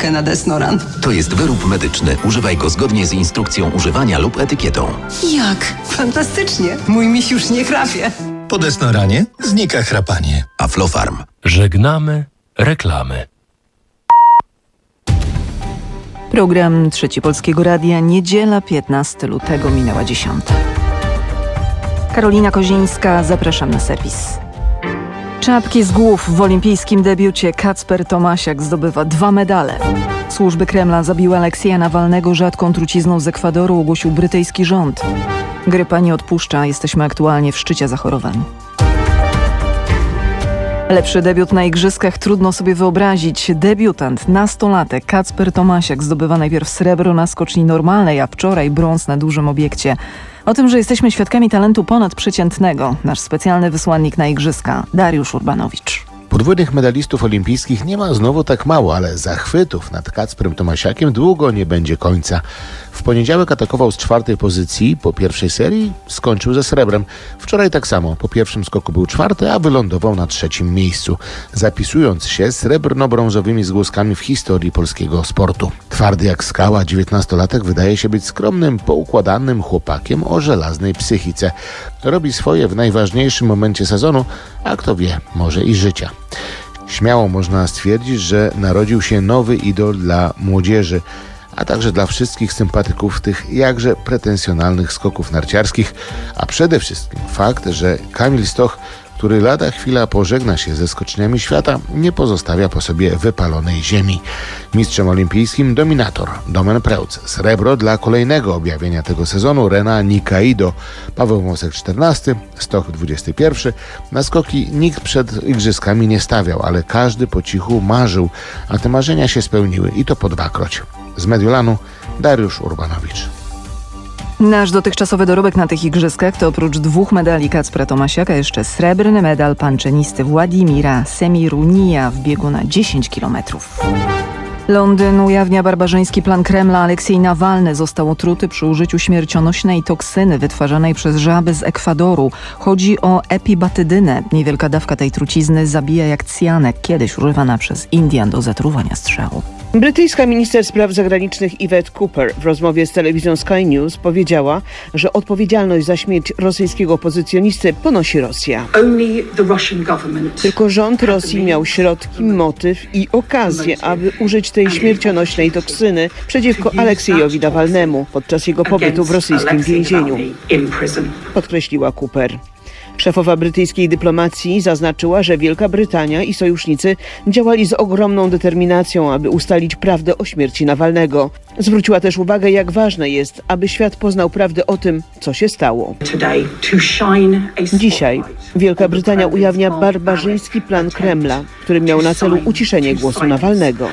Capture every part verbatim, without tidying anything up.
markę na Desnoran. To jest wyrób medyczny. Używaj go zgodnie z instrukcją używania lub etykietą. Jak? Fantastycznie. Mój miś już nie chrapie. Po Desnoranie znika chrapanie. Aflofarm. Żegnamy reklamy. Program Trzeci Polskiego Radia, niedziela piętnastego lutego, minęła dziesiąta. Karolina Kozińska, zapraszam na serwis. Czapki z głów w olimpijskim debiucie. Kacper Tomasiak zdobywa dwa medale. Służby Kremla zabiły Aleksieja Nawalnego rzadką trucizną z Ekwadoru, ogłosił brytyjski rząd. Grypa nie odpuszcza, jesteśmy aktualnie w szczycie zachorowań. Lepszy debiut na igrzyskach trudno sobie wyobrazić. Debiutant, nastolatek Kacper Tomasiak zdobywa najpierw srebro na skoczni normalnej, a wczoraj brąz na dużym obiekcie. O tym, że jesteśmy świadkami talentu ponadprzeciętnego, nasz specjalny wysłannik na igrzyska, Dariusz Urbanowicz. Podwójnych medalistów olimpijskich nie ma znowu tak mało, ale zachwytów nad Kacprem Tomasiakiem długo nie będzie końca. W poniedziałek atakował z czwartej pozycji, po pierwszej serii skończył ze srebrem. Wczoraj tak samo, po pierwszym skoku był czwarty, a wylądował na trzecim miejscu, zapisując się srebrno-brązowymi zgłoskami w historii polskiego sportu. Twardy jak skała, dziewiętnastolatek wydaje się być skromnym, poukładanym chłopakiem o żelaznej psychice. Robi swoje w najważniejszym momencie sezonu, a kto wie, może i życia. Śmiało można stwierdzić, że narodził się nowy idol dla młodzieży, a także dla wszystkich sympatyków tych jakże pretensjonalnych skoków narciarskich, a przede wszystkim fakt, że Kamil Stoch, który lada chwila pożegna się ze skoczniami świata, nie pozostawia po sobie wypalonej ziemi. Mistrzem olimpijskim dominator Domen Prełc. Srebro dla kolejnego objawienia tego sezonu Rena Nikaido. Paweł Wąsek czternasty, Stoch dwudziesty pierwszy. Na skoki nikt przed igrzyskami nie stawiał, ale każdy po cichu marzył, a te marzenia się spełniły i to po dwakroć. Z Mediolanu Dariusz Urbanowicz. Nasz dotychczasowy dorobek na tych igrzyskach to oprócz dwóch medali Kacpra Tomasiaka jeszcze srebrny medal panczenisty Władimira Semirunija w biegu na dziesięć kilometrów. Londyn ujawnia barbarzyński plan Kremla. Aleksiej Nawalny został otruty przy użyciu śmiercionośnej toksyny wytwarzanej przez żaby z Ekwadoru. Chodzi o epibatydynę. Niewielka dawka tej trucizny zabija jak cyjanek, kiedyś używana przez Indian do zatruwania strzału. Brytyjska minister spraw zagranicznych Yvette Cooper w rozmowie z telewizją Sky News powiedziała, że odpowiedzialność za śmierć rosyjskiego opozycjonisty ponosi Rosja. Tylko rząd Rosji miał środki, motyw i okazję, aby użyć tej śmiercionośnej toksyny przeciwko Aleksiejowi Nawalnemu podczas jego pobytu w rosyjskim więzieniu, podkreśliła Cooper. Szefowa brytyjskiej dyplomacji zaznaczyła, że Wielka Brytania i sojusznicy działali z ogromną determinacją, aby ustalić prawdę o śmierci Nawalnego. Zwróciła też uwagę, jak ważne jest, aby świat poznał prawdę o tym, co się stało. Dzisiaj Wielka Brytania ujawnia barbarzyński plan Kremla, który miał na celu uciszenie głosu Nawalnego,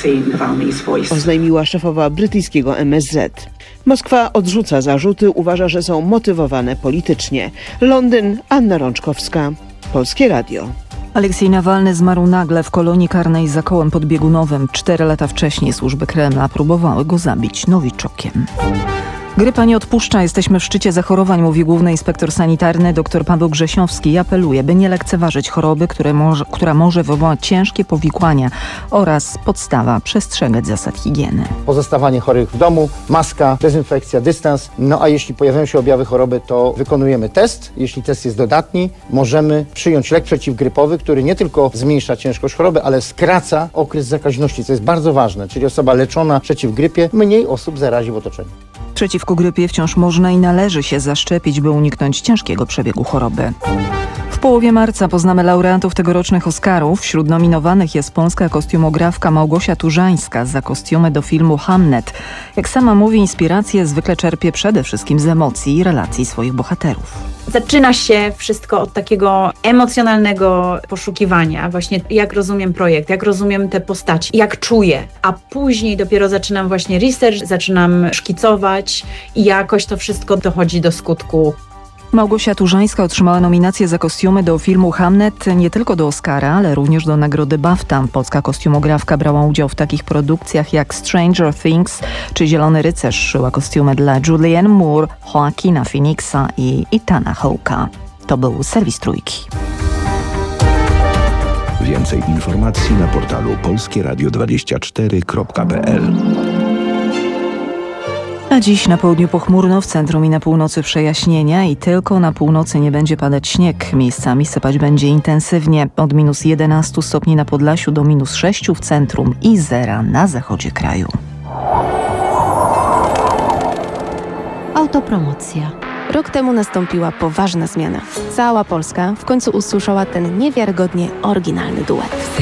oznajmiła szefowa brytyjskiego M S Z. Moskwa odrzuca zarzuty, uważa, że są motywowane politycznie. Londyn, Anna Rączkowska, Polskie Radio. Aleksiej Nawalny zmarł nagle w kolonii karnej za kołem podbiegunowym. Cztery lata wcześniej służby Kremla próbowały go zabić nowiczokiem. Grypa nie odpuszcza, jesteśmy w szczycie zachorowań, mówi główny inspektor sanitarny dr Paweł Grzesiowski. Apeluje, by nie lekceważyć choroby, które może, która może wywołać ciężkie powikłania oraz podstawa przestrzegać zasad higieny. Pozostawanie chorych w domu, maska, dezynfekcja, dystans. No a jeśli pojawiają się objawy choroby, to wykonujemy test. Jeśli test jest dodatni, możemy przyjąć lek przeciwgrypowy, który nie tylko zmniejsza ciężkość choroby, ale skraca okres zakaźności, co jest bardzo ważne. Czyli osoba leczona przeciw grypie mniej osób zarazi w otoczeniu. Przeciwko grypie wciąż można i należy się zaszczepić, by uniknąć ciężkiego przebiegu choroby. W połowie marca poznamy laureatów tegorocznych Oscarów. Wśród nominowanych jest polska kostiumografka Małgosia Turzańska za kostiumy do filmu Hamnet. Jak sama mówi, inspirację zwykle czerpie przede wszystkim z emocji i relacji swoich bohaterów. Zaczyna się wszystko od takiego emocjonalnego poszukiwania. Właśnie jak rozumiem projekt, jak rozumiem te postaci, jak czuję. A później dopiero zaczynam właśnie research, zaczynam szkicować i jakoś to wszystko dochodzi do skutku. Małgosia Turzańska otrzymała nominację za kostiumy do filmu Hamnet nie tylko do Oscara, ale również do nagrody BAFTA. Polska kostiumografka brała udział w takich produkcjach jak Stranger Things czy Zielony Rycerz. Szyła kostiumy dla Julianne Moore, Joaquina Phoenixa i Ethana Hawke'a. To był serwis Trójki. Więcej informacji na portalu polskie radio dwadzieścia cztery kropka p l. A dziś na południu pochmurno, w centrum i na północy przejaśnienia i tylko na północy nie będzie padać śnieg. Miejscami sypać będzie intensywnie. Od minus jedenastu stopni na Podlasiu do minus sześciu w centrum i zera na zachodzie kraju. Autopromocja. Rok temu nastąpiła poważna zmiana. Cała Polska w końcu usłyszała ten niewiarygodnie oryginalny duet.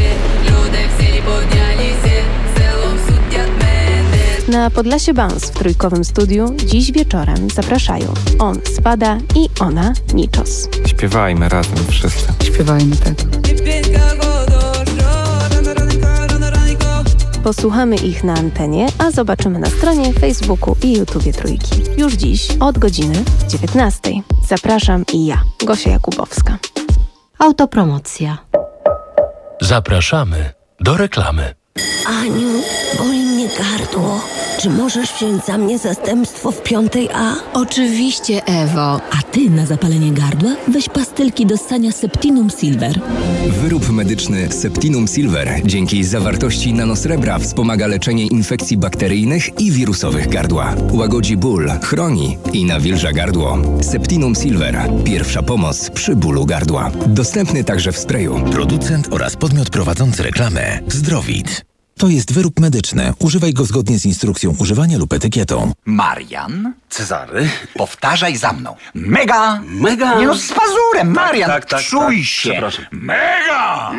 Na Podlasie Bounce w trójkowym studiu dziś wieczorem zapraszają on Spada i ona Niczos. Śpiewajmy razem wszyscy. Śpiewajmy tak. Posłuchamy ich na antenie, a zobaczymy na stronie, Facebooku i YouTubie Trójki. Już dziś od godziny dziewiętnastej. Zapraszam i ja, Gosia Jakubowska. Autopromocja. Zapraszamy do reklamy. Aniu, boli mnie gardło. Czy możesz wziąć za mnie zastępstwo w piątej A? Oczywiście, Ewo. A ty na zapalenie gardła weź pastylki do ssania Septinum Silver. Wyrób medyczny Septinum Silver dzięki zawartości nanosrebra wspomaga leczenie infekcji bakteryjnych i wirusowych gardła. Łagodzi ból, chroni i nawilża gardło. Septinum Silver. Pierwsza pomoc przy bólu gardła. Dostępny także w sprayu. Producent oraz podmiot prowadzący reklamę Zdrowit. To jest wyrób medyczny. Używaj go zgodnie z instrukcją używania lub etykietą. Marian, Cezary, powtarzaj za mną. Mega! Mega! Nie no, z pazurem, Marian, tak, tak, czuj tak, się. Przepraszam. Mega!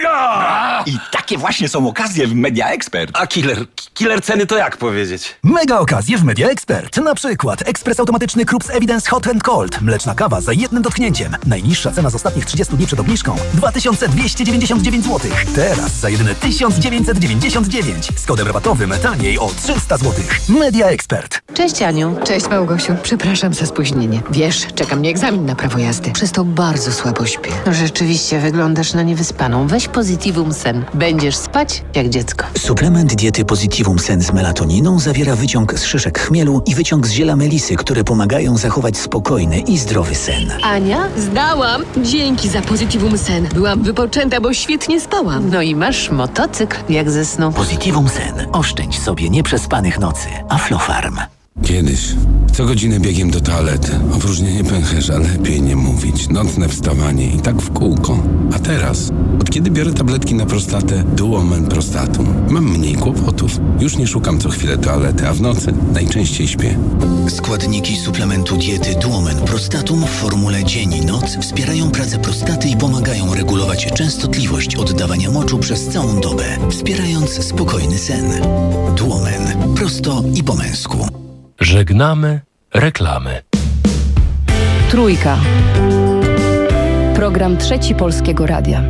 Mega! I takie właśnie są okazje w Media Expert. A killer, killer ceny to jak powiedzieć? Mega okazje w Media Expert. Na przykład ekspres automatyczny Krups Evidence Hot and Cold. Mleczna kawa za jednym dotknięciem. Najniższa cena z ostatnich trzydziestu dni przed obniżką dwa tysiące dwieście dziewięćdziesiąt dziewięć złotych. Teraz za jedyne tysiąc dziewięćset dziewięćdziesiąt dziewięć. Z kodem rabatowym taniej o trzysta złotych. Media Expert. Cześć Aniu. Cześć Małgosiu. Przepraszam za spóźnienie. Wiesz, czeka mnie egzamin na prawo jazdy. Przez to bardzo słabo śpię. No rzeczywiście, wyglądasz na niewyspaną. Weź Positivum Sen. Będziesz spać jak dziecko. Suplement diety Positivum Sen z melatoniną zawiera wyciąg z szyszek chmielu i wyciąg z ziela melisy, które pomagają zachować spokojny i zdrowy sen. Ania, zdałam. Dzięki za Positivum Sen. Byłam wypoczęta, bo świetnie spałam. No i masz motocykl jak ze snu. Positivum Sen. Oszczędź sobie nieprzespanych nocy. Aflofarm. Kiedyś co godzinę biegiem do toalety. Opróżnienie pęcherza, lepiej nie mówić. Nocne wstawanie i tak w kółko. A teraz, od kiedy biorę tabletki na prostatę Duomen Prostatum, mam mniej kłopotów. Już nie szukam co chwilę toalety, a w nocy najczęściej śpię. Składniki suplementu diety Duomen Prostatum w formule dzień i noc wspierają pracę prostaty i pomagają regulować częstotliwość oddawania moczu przez całą dobę, wspierając spokojny sen. Duomen. Prosto i po męsku. Żegnamy reklamy. Trójka. Program Trzeci Polskiego Radia.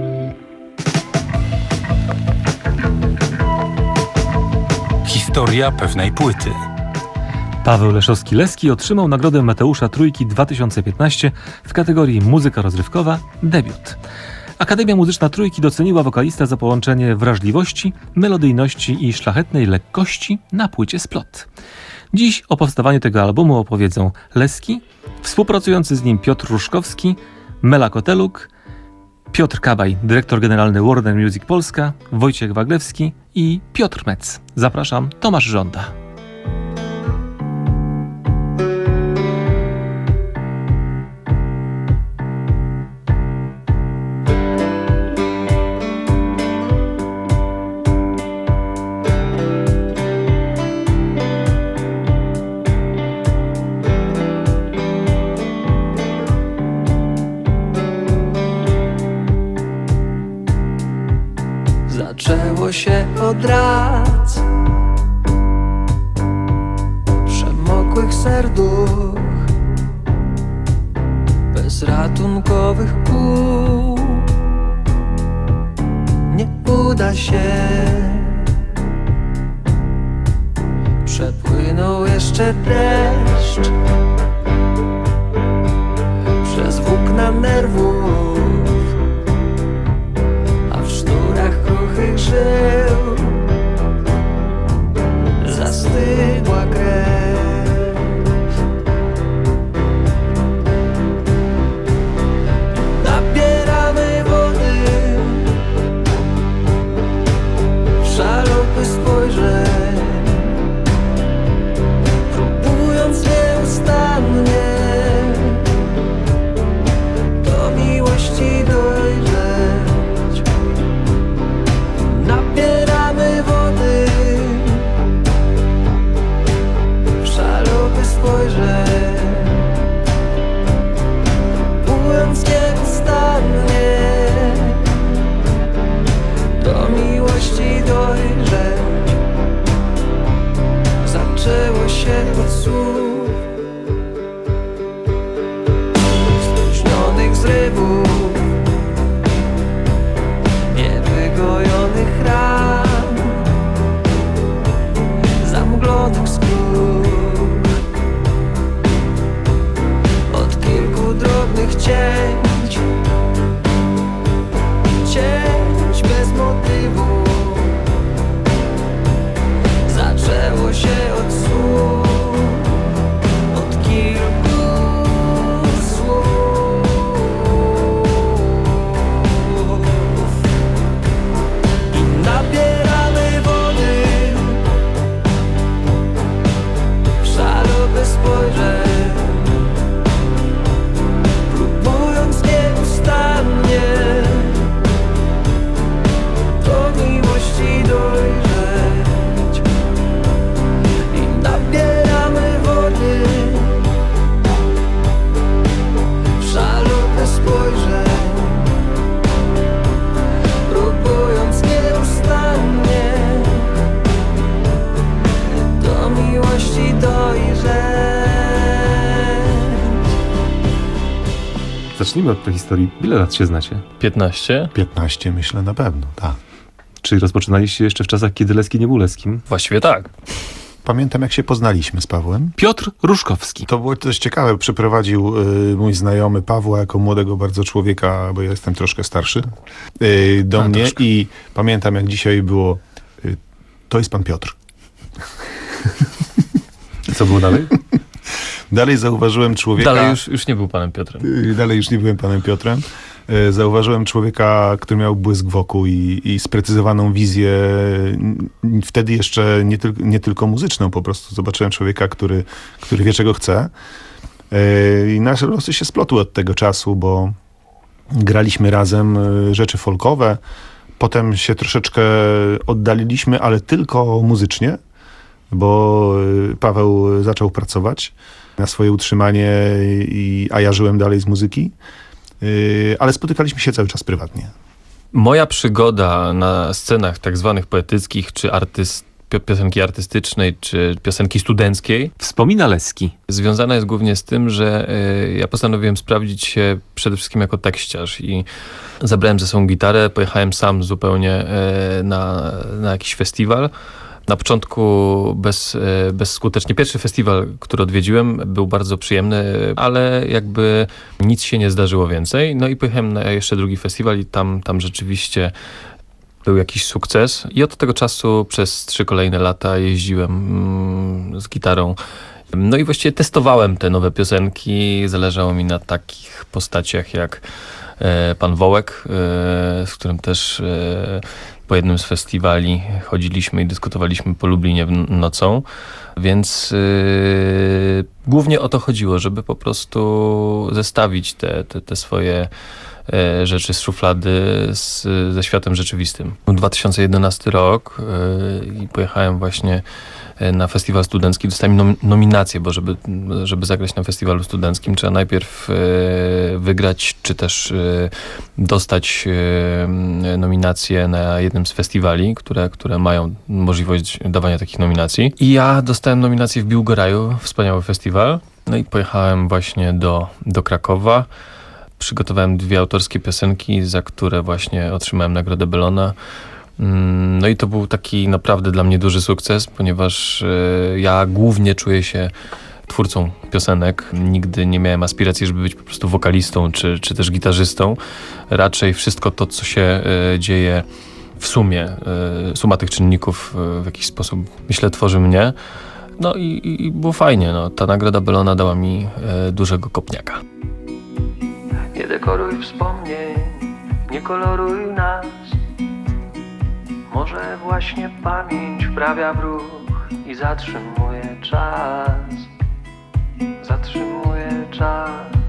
Historia pewnej płyty. Paweł Leszowski-Leski otrzymał nagrodę Mateusza Trójki dwa tysiące piętnaście w kategorii Muzyka rozrywkowa Debiut. Akademia Muzyczna Trójki doceniła wokalistę za połączenie wrażliwości, melodyjności i szlachetnej lekkości na płycie Splot. Dziś o powstawaniu tego albumu opowiedzą Leski, współpracujący z nim Piotr Różkowski, Mela Koteluk, Piotr Kabaj, dyrektor generalny Warner Music Polska, Wojciech Waglewski i Piotr Metz. Zapraszam, Tomasz Żąda. Zaczęło się od rac przemokłych serduch, bez ratunkowych kół. Nie uda się. Przepłynął jeszcze deszcz przez włókna nerwów, a w sznurach kruchych żył zastygła krew. Nabieramy wody zacznijmy od tej historii. Ile lat się znacie? piętnaście? piętnaście myślę na pewno, tak. Czyli rozpoczynaliście jeszcze w czasach, kiedy Leski nie był Leskim? Właściwie tak. Pamiętam, jak się poznaliśmy z Pawłem. Piotr Różkowski. To było dość ciekawe. Przyprowadził y, mój znajomy Pawła jako młodego bardzo człowieka, bo ja jestem troszkę starszy, y, do A, mnie troszkę. i pamiętam, jak dzisiaj było, y, to jest pan Piotr. Co było dalej? Dalej zauważyłem człowieka... Dalej już, już nie był panem Piotrem. y, Dalej już nie byłem panem Piotrem. Y, Zauważyłem człowieka, który miał błysk wokół i, i sprecyzowaną wizję, n- wtedy jeszcze nie, tyl- nie tylko muzyczną, po prostu zobaczyłem człowieka, który, który wie, czego chce. Y, I nasze losy się splotły od tego czasu, bo graliśmy razem y, rzeczy folkowe, potem się troszeczkę oddaliliśmy, ale tylko muzycznie, bo y, Paweł zaczął pracować na swoje utrzymanie, i, a ja żyłem dalej z muzyki. Yy, ale spotykaliśmy się cały czas prywatnie. Moja przygoda na scenach tak zwanych poetyckich, czy artyst, pio- piosenki artystycznej, czy piosenki studenckiej, Wspomina Leski. związana jest głównie z tym, że y, ja postanowiłem sprawdzić się przede wszystkim jako tekściarz i zabrałem ze sobą gitarę, pojechałem sam zupełnie y, na, na jakiś festiwal. Na początku bez, e, bezskutecznie. Pierwszy festiwal, który odwiedziłem, był bardzo przyjemny, ale jakby nic się nie zdarzyło więcej. No i pojechałem na jeszcze drugi festiwal i tam, tam rzeczywiście był jakiś sukces. I od tego czasu przez trzy kolejne lata jeździłem mm, z gitarą. No i właściwie testowałem te nowe piosenki. Zależało mi na takich postaciach jak e, pan Wołek, e, z którym też e, po jednym z festiwali chodziliśmy i dyskutowaliśmy po Lublinie w- nocą, więc yy, głównie o to chodziło, żeby po prostu zestawić te, te, te swoje e, rzeczy z szuflady z, ze światem rzeczywistym. Był dwa tysiące jedenasty rok e, i pojechałem właśnie e, na festiwal studencki. Dostałem nom- nominację, bo żeby, żeby zagrać na festiwalu studenckim, trzeba najpierw e, wygrać, czy też e, dostać e, nominację na jednym z festiwali, które, które mają możliwość dawania takich nominacji. I ja dostałem nominację w Biłgoraju, wspaniały festiwal. No i pojechałem właśnie do, do Krakowa. Przygotowałem dwie autorskie piosenki, za które właśnie otrzymałem Nagrodę Bellona. Mm, No i to był taki naprawdę dla mnie duży sukces, ponieważ e, ja głównie czuję się twórcą piosenek. Nigdy nie miałem aspiracji, żeby być po prostu wokalistą czy, czy też gitarzystą. Raczej wszystko to, co się e, dzieje w sumie, e, suma tych czynników e, w jakiś sposób, myślę, tworzy mnie. No i, i- i było fajnie. No. Ta Nagroda Bellona dała mi e, dużego kopniaka. Nie dekoruj wspomnień, nie koloruj nas. Może właśnie pamięć wprawia w ruch i zatrzymuje czas. Zatrzymuje czas.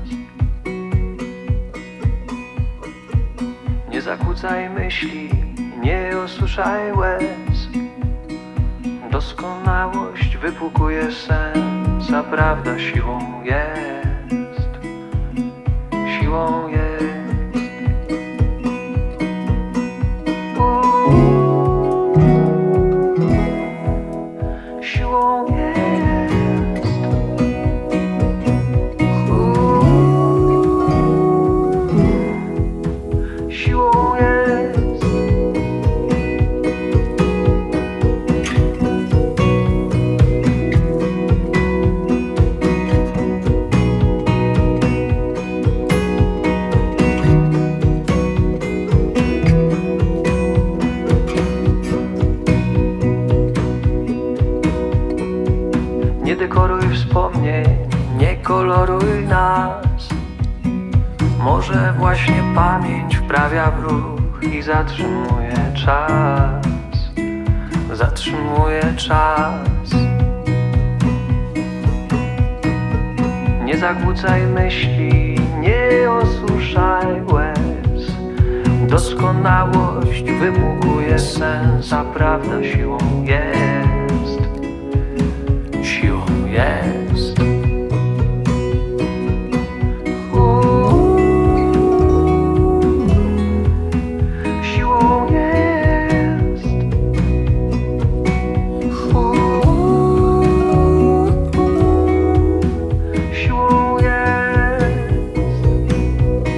Nie zakłócaj myśli, nie osuszaj łez. Doskonałość wypłukuje sens, a prawda siłą jest. Siłą jest. Siłą jest. Siłą jest. Nie dekoruj wspomnień, nie koloruj nas. Może właśnie pamięć wprawia w ruch i zatrzymuje czas. Zatrzymuje czas. Nie zakłócaj myśli, nie osuszaj łez. Doskonałość wypłukuje sens, a prawda siłą jest. Siłą jest. Siłą jest. Siłą jest.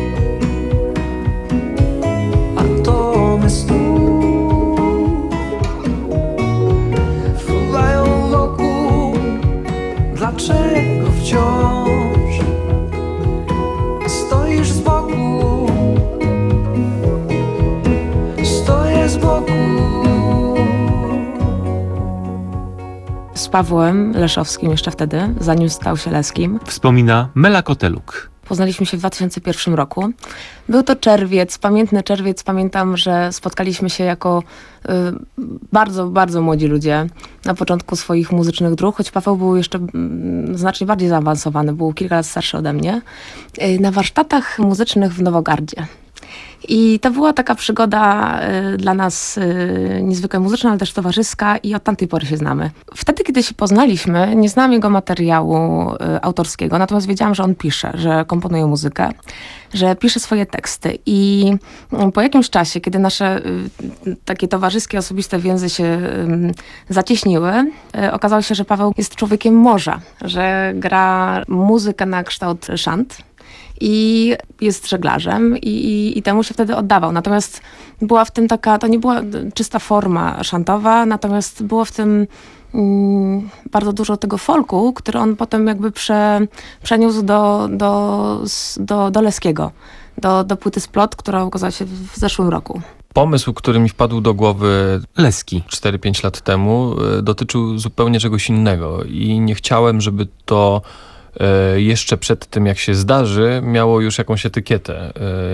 z Pawłem Leszowskim jeszcze wtedy, zanim stał się Leskim. Wspomina Mela Koteluk. Poznaliśmy się w dwa tysiące pierwszym roku. Był to czerwiec, pamiętny czerwiec. Pamiętam, że spotkaliśmy się jako y, bardzo, bardzo młodzi ludzie na początku swoich muzycznych dróg, choć Paweł był jeszcze y, znacznie bardziej zaawansowany, był kilka lat starszy ode mnie, y, na warsztatach muzycznych w Nowogardzie. I to była taka przygoda y, dla nas y, niezwykle muzyczna, ale też towarzyska i od tamtej pory się znamy. Wtedy, kiedy się poznaliśmy, nie znałam jego materiału y, autorskiego, natomiast wiedziałam, że on pisze, że komponuje muzykę, że pisze swoje teksty. I y, po jakimś czasie, kiedy nasze y, takie towarzyskie, osobiste więzy się y, zacieśniły, y, okazało się, że Paweł jest człowiekiem morza, że gra muzykę na kształt szant. I jest żeglarzem i, i, i temu się wtedy oddawał. Natomiast była w tym taka, to nie była czysta forma szantowa, natomiast było w tym mm, bardzo dużo tego folku, który on potem jakby prze, przeniósł do, do, do, do Leskiego, do, do płyty Splot, która ukazała się w zeszłym roku. Pomysł, który mi wpadł do głowy Leski cztery pięć lat temu, dotyczył zupełnie czegoś innego i nie chciałem, żeby to jeszcze przed tym, jak się zdarzy, miało już jakąś etykietę.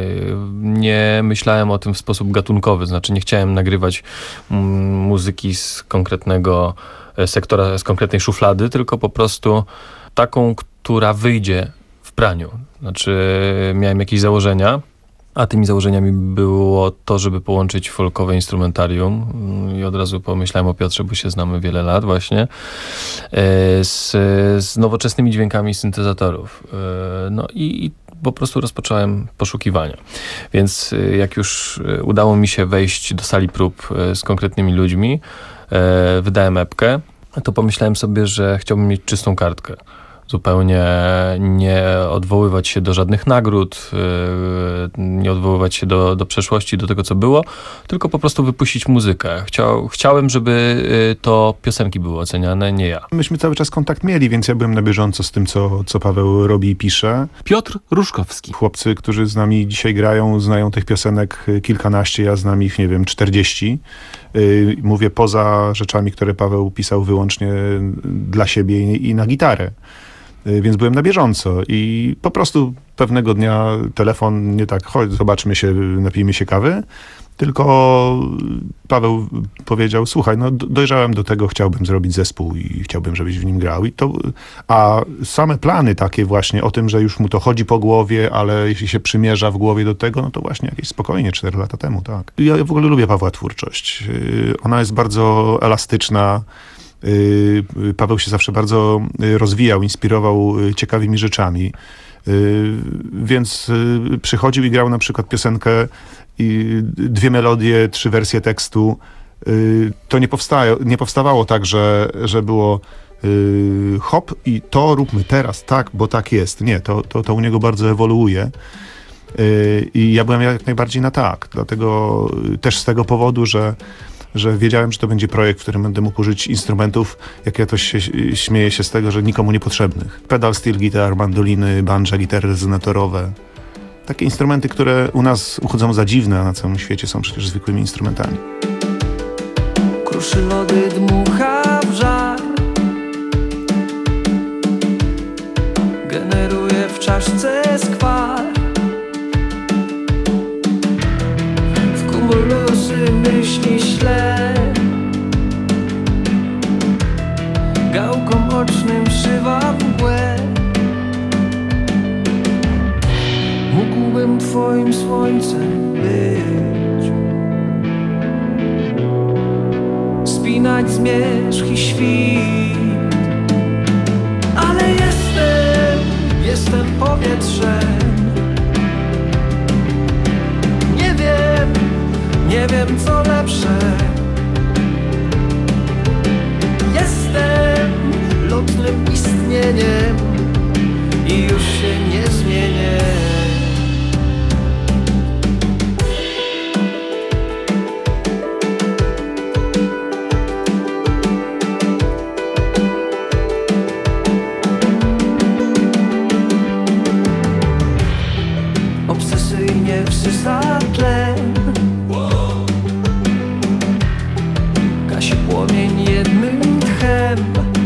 Nie myślałem o tym w sposób gatunkowy, znaczy nie chciałem nagrywać muzyki z konkretnego sektora, z konkretnej szuflady, tylko po prostu taką, która wyjdzie w praniu. Znaczy miałem jakieś założenia, a tymi założeniami było to, żeby połączyć folkowe instrumentarium i od razu pomyślałem o Piotrze, bo się znamy wiele lat właśnie, z, z nowoczesnymi dźwiękami syntezatorów. No i, i po prostu rozpocząłem poszukiwania. Więc jak już udało mi się wejść do sali prób z konkretnymi ludźmi, wydałem epkę, to pomyślałem sobie, że chciałbym mieć czystą kartkę. Zupełnie nie odwoływać się do żadnych nagród, nie odwoływać się do, do przeszłości, do tego, co było, tylko po prostu wypuścić muzykę. Chciał, chciałem, żeby to piosenki były oceniane, nie ja. Myśmy cały czas kontakt mieli, więc ja byłem na bieżąco z tym, co, co Paweł robi i pisze. Piotr Różkowski. Chłopcy, którzy z nami dzisiaj grają, znają tych piosenek kilkanaście, ja znam ich, nie wiem, czterdzieści. Mówię poza rzeczami, które Paweł pisał wyłącznie dla siebie i na gitarę. Więc byłem na bieżąco i po prostu pewnego dnia telefon, nie tak, chodź, zobaczmy się, napijmy się kawy, tylko Paweł powiedział, słuchaj, no dojrzałem do tego, chciałbym zrobić zespół i chciałbym, żebyś w nim grał. I to, a same plany takie właśnie o tym, że już mu to chodzi po głowie, ale jeśli się przymierza w głowie do tego, no to właśnie jakieś spokojnie cztery lata temu, tak. Ja w ogóle lubię Pawła twórczość. Ona jest bardzo elastyczna. Paweł się zawsze bardzo rozwijał, inspirował ciekawymi rzeczami, więc przychodził i grał na przykład piosenkę, dwie melodie, trzy wersje tekstu. To nie, powstaje, nie powstawało tak, że, że było hop i to róbmy teraz, tak, bo tak jest. Nie, to, to, to u niego bardzo ewoluuje. I ja byłem jak najbardziej na tak, dlatego też z tego powodu, że że wiedziałem, że to będzie projekt, w którym będę mógł użyć instrumentów, jak ja to się śmieję się z tego, że nikomu niepotrzebnych. Pedal steel guitar, mandoliny, banja, gitary rezonatorowe. Takie instrumenty, które u nas uchodzą za dziwne, a na całym świecie są przecież zwykłymi instrumentami. Kruszy lody, dmucha w żar, generuje w czaszce skwar. W kumulusy myśli śle, gałką ocznym szywa mgłę. Mógłbym twoim słońcem być, spinać zmierzch i świt. Ale jestem, jestem powietrzem. Nie wiem, nie wiem co lepsze. Jestem lotnym istnieniem i już się nie zmienię. Obsesyjnie wsysa tlen, gasi płomień jednym tchem.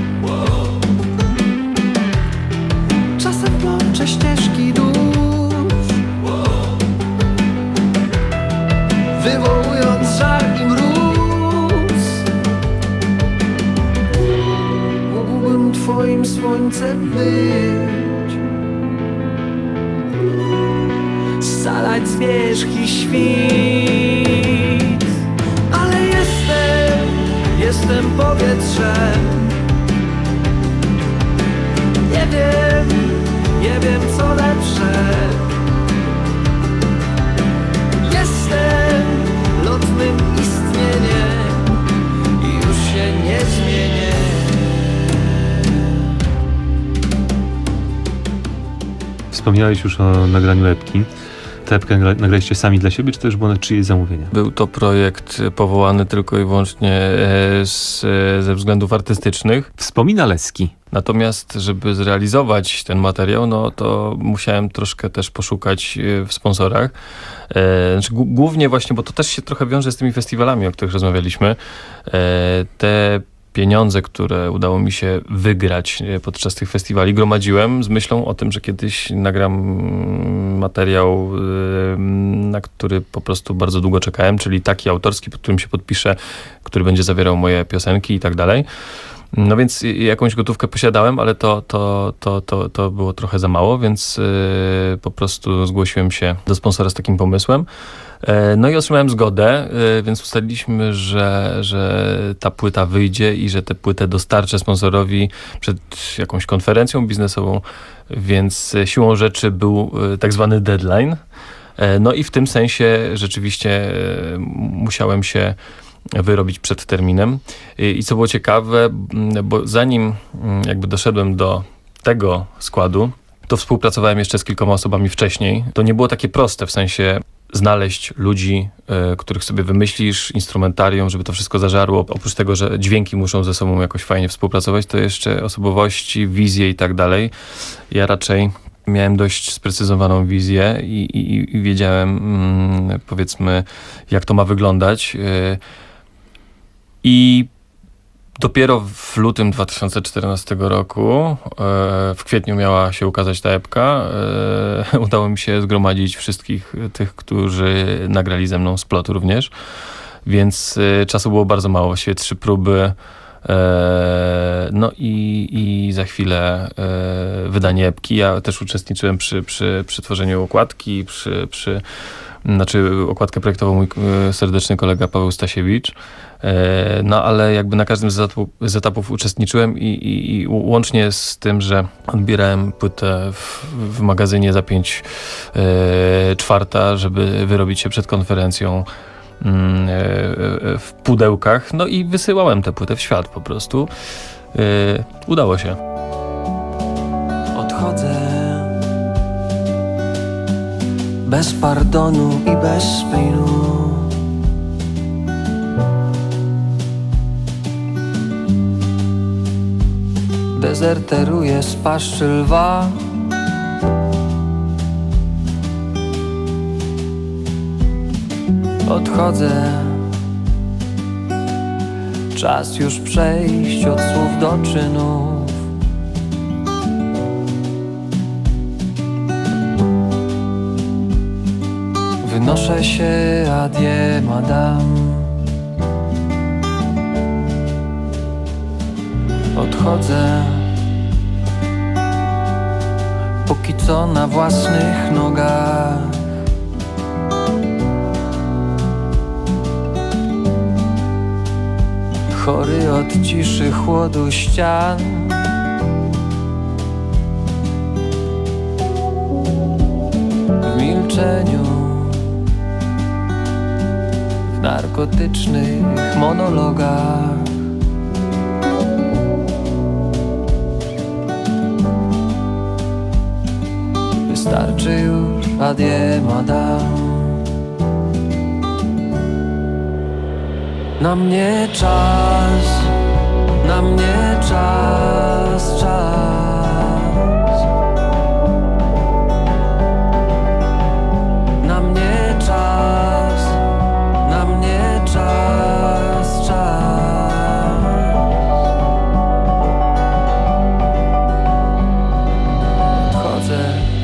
twoim słońcem być, scalać z wierzchi świt. Ale jestem, jestem powietrzem. Nie wiem, nie wiem co lepsze. Jestem lotnym istnieniem i już się nie zmienię. Wspomniałeś już o nagraniu epki. Tę epkę nagraliście sami dla siebie, czy też było na czyjeś zamówienie? Był to projekt powołany tylko i wyłącznie z, ze względów artystycznych. Wspomina Leski. Natomiast, żeby zrealizować ten materiał, no to musiałem troszkę też poszukać w sponsorach. E, znaczy, g- głównie właśnie, bo to też się trochę wiąże z tymi festiwalami, o których rozmawialiśmy. E, te pieniądze, które udało mi się wygrać podczas tych festiwali, gromadziłem z myślą o tym, że kiedyś nagram materiał, na który po prostu bardzo długo czekałem, czyli taki autorski, pod którym się podpiszę, który będzie zawierał moje piosenki i tak dalej. No więc jakąś gotówkę posiadałem, ale to, to, to, to, to było trochę za mało, więc yy, po prostu zgłosiłem się do sponsora z takim pomysłem. Yy, no i otrzymałem zgodę, yy, więc ustaliliśmy, że, że ta płyta wyjdzie i że tę płytę dostarczę sponsorowi przed jakąś konferencją biznesową, więc siłą rzeczy był yy, tak zwany deadline. Yy, no i w tym sensie rzeczywiście yy, musiałem się wyrobić przed terminem. I co było ciekawe, bo zanim jakby doszedłem do tego składu, to współpracowałem jeszcze z kilkoma osobami wcześniej. To nie było takie proste, w sensie znaleźć ludzi, y, których sobie wymyślisz, instrumentarium, żeby to wszystko zażarło. Oprócz tego, że dźwięki muszą ze sobą jakoś fajnie współpracować, to jeszcze osobowości, wizje i tak dalej. Ja raczej miałem dość sprecyzowaną wizję i, i, i wiedziałem, mm, powiedzmy, jak to ma wyglądać. Y, I dopiero w lutym dwa tysiące czternastego roku, w kwietniu miała się ukazać ta epka, udało mi się zgromadzić wszystkich tych, którzy nagrali ze mną splot również, więc czasu było bardzo mało, właściwie trzy próby, no i, i za chwilę wydanie epki. Ja też uczestniczyłem przy, przy, przy tworzeniu okładki, przy, przy Znaczy okładkę projektował mój serdeczny kolega Paweł Stasiewicz. No ale jakby na każdym z, etapu, z etapów uczestniczyłem i, i, i łącznie z tym, że odbierałem płytę w, w magazynie za pięć e, czwarta, żeby wyrobić się przed konferencją e, w pudełkach. No i wysyłałem tę płytę w świat po prostu. E, udało się. Odchodzę bez pardonu i bez painu. Dezerteruję z paszczy lwa. Odchodzę. Czas już przejść od słów do czynów. Wynoszę się, adieu, madame. Odchodzę, póki co na własnych nogach. Chory od ciszy, chłodu ścian. W milczeniu, w narkotycznych monologach. Wystarczy już, adieu, madame. Na mnie czas, na mnie czas, czas. Na mnie czas, na mnie czas, czas. Odchodzę.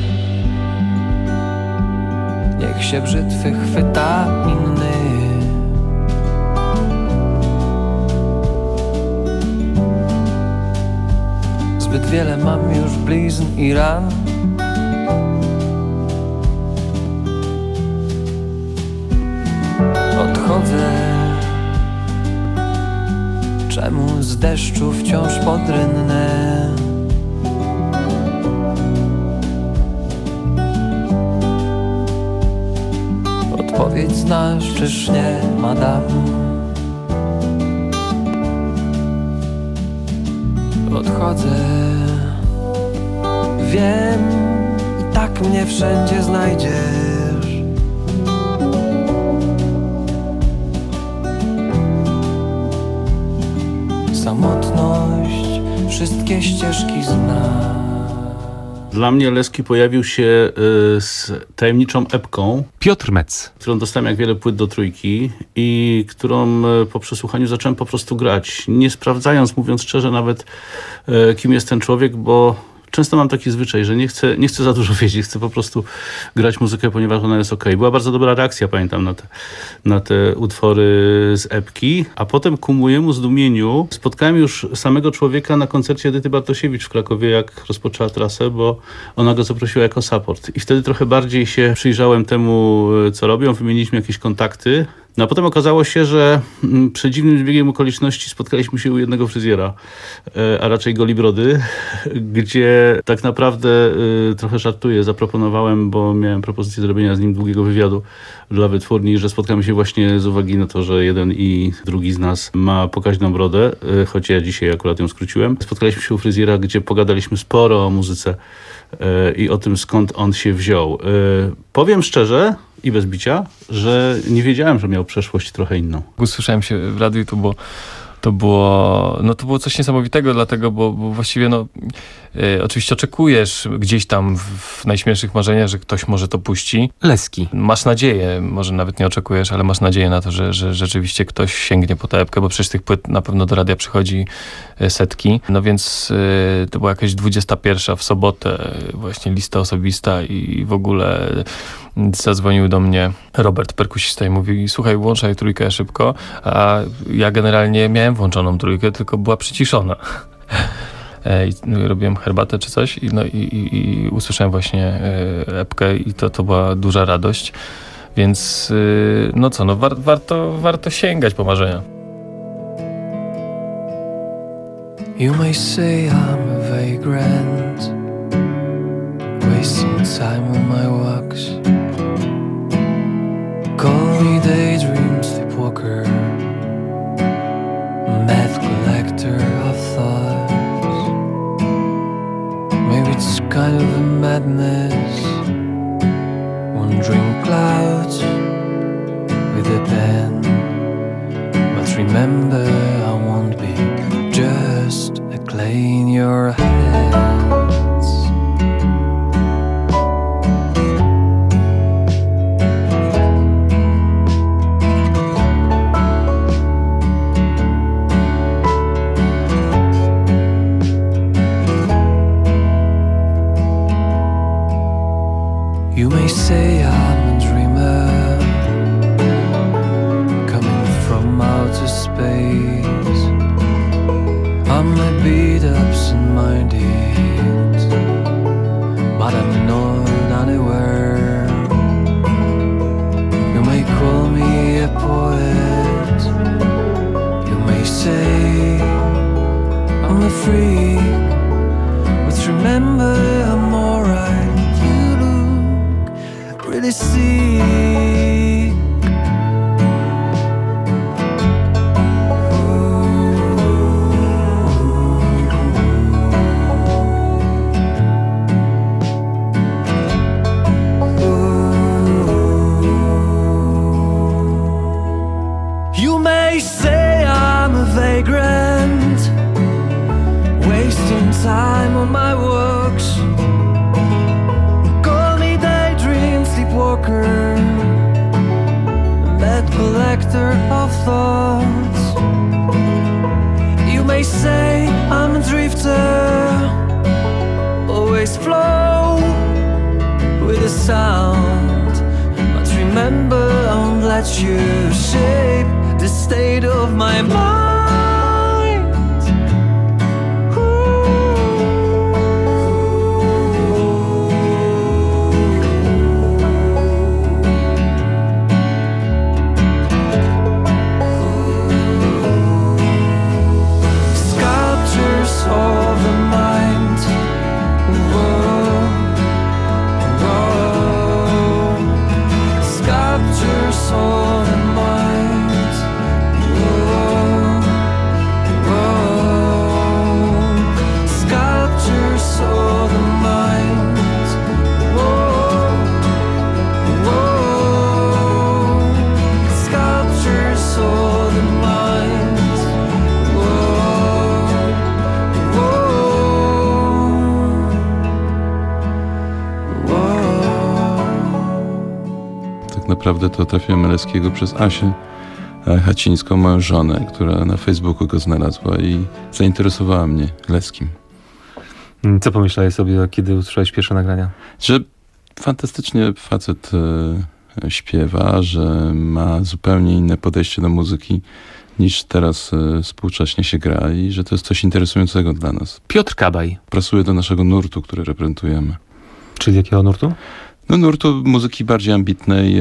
Niech się brzytwy chwyta inny. Zbyt wiele mam już blizn i ran. Odchodzę. Czemu z deszczu wciąż podrynne? Odpowiedź znasz, czyż nie, madam? Odchodzę. Wiem, i tak mnie wszędzie znajdziesz. Samotność wszystkie ścieżki zna. Dla mnie Leski pojawił się y, z tajemniczą epką. Piotr Metz. Którą dostałem jak wiele płyt do Trójki i którą y, po przesłuchaniu zacząłem po prostu grać. Nie sprawdzając, mówiąc szczerze, nawet y, kim jest ten człowiek, bo często mam taki zwyczaj, że nie chcę, nie chcę za dużo wiedzieć, chcę po prostu grać muzykę, ponieważ ona jest okej. Była bardzo dobra reakcja, pamiętam, na te, na te utwory z epki, a potem ku mojemu zdumieniu spotkałem już samego człowieka na koncercie Edyty Bartosiewicz w Krakowie, jak rozpoczęła trasę, bo ona go zaprosiła jako support. I wtedy trochę bardziej się przyjrzałem temu, co robią, wymieniliśmy jakieś kontakty. No a potem okazało się, że przy dziwnym zbiegiem okoliczności spotkaliśmy się u jednego fryzjera, a raczej Golibrody, gdzie tak naprawdę trochę żartuję, zaproponowałem, bo miałem propozycję zrobienia z nim długiego wywiadu dla wytwórni, że spotkamy się właśnie z uwagi na to, że jeden i drugi z nas ma pokaźną brodę, choć ja dzisiaj akurat ją skróciłem. Spotkaliśmy się u fryzjera, gdzie pogadaliśmy sporo o muzyce i o tym, skąd on się wziął. Powiem szczerze i bez bicia, że nie wiedziałem, że miał przeszłość trochę inną. Usłyszałem się w radiu, to było, to było, no to było coś niesamowitego, dlatego, bo, bo właściwie no, y, oczywiście oczekujesz gdzieś tam w, w najśmielszych marzeniach, że ktoś może to puści. Leski. Masz nadzieję, może nawet nie oczekujesz, ale masz nadzieję na to, że, że rzeczywiście ktoś sięgnie po tę epkę, bo przecież tych płyt na pewno do radia przychodzi setki. No więc y, to była jakaś dwudziesta pierwsza w sobotę, właśnie lista osobista i w ogóle zadzwonił do mnie Robert, perkusista, i mówi: słuchaj, włączaj trójkę szybko, a ja generalnie miałem włączoną trójkę, tylko była przyciszona. I no, robiłem herbatę czy coś i, no, i, i, i usłyszałem właśnie epkę i to, to była duża radość. Więc no co, no war, warto, warto sięgać po marzenia. You may say I'm a vagrant, wasting time on my walks. Call me daydream sleepwalker, meth collector of thoughts. Maybe it's kind of a madness, wandering clouds with a pen. But remember, I won't be just a clay in your hands. You may say I'm a dreamer, coming from outer space. I'm a beat absent-minded, but I'm not unaware. You may call me a poet, you may say I'm a freak, but remember I'm alright. You look really sick. You may say I'm a vagrant, wasting time on my walks. Call me daydream sleepwalker, mad collector of thoughts. You may say I'm a drifter, always flow with the sound. But remember, I won't let you shape the state of my mind. Ooh. naprawdę to trafiłem Meleskiego przez Asię Hacińską, moją żonę, która na Facebooku go znalazła i zainteresowała mnie Leskim. Co pomyślałeś sobie, kiedy usłyszałeś pierwsze nagrania? Że fantastycznie facet e, śpiewa, że ma zupełnie inne podejście do muzyki niż teraz e, współcześnie się gra i że to jest coś interesującego dla nas. Piotr Kabaj. Pasuje do naszego nurtu, który reprezentujemy. Czyli jakiego nurtu? No nurtu muzyki bardziej ambitnej,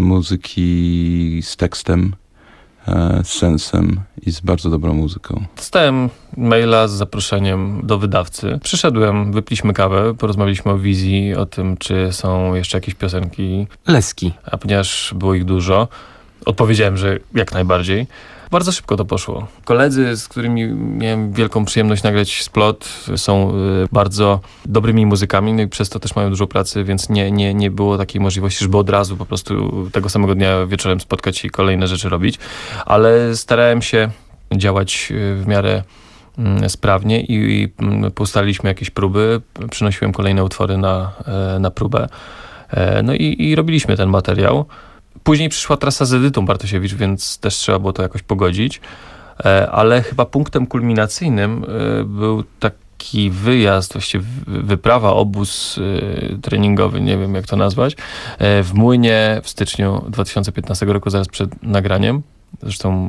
muzyki z tekstem, z sensem i z bardzo dobrą muzyką. Dostałem maila z zaproszeniem do wydawcy. Przyszedłem, wypiliśmy kawę, porozmawialiśmy o wizji, o tym, czy są jeszcze jakieś piosenki. Leski. A ponieważ było ich dużo, odpowiedziałem, że jak najbardziej. Bardzo szybko to poszło. Koledzy, z którymi miałem wielką przyjemność nagrać splot, są y, bardzo dobrymi muzykami, no i przez to też mają dużo pracy, więc nie, nie, nie było takiej możliwości, żeby od razu po prostu tego samego dnia wieczorem spotkać i kolejne rzeczy robić, ale starałem się działać w miarę y, sprawnie i, i ustaliliśmy jakieś próby, przynosiłem kolejne utwory na, y, na próbę, y, no i, i robiliśmy ten materiał. Później przyszła trasa z Edytą Bartosiewicz, więc też trzeba było to jakoś pogodzić, ale chyba punktem kulminacyjnym był taki wyjazd, właściwie wyprawa, obóz treningowy, nie wiem jak to nazwać, w Młynie w styczniu dwa tysiące piętnastego roku, zaraz przed nagraniem. Zresztą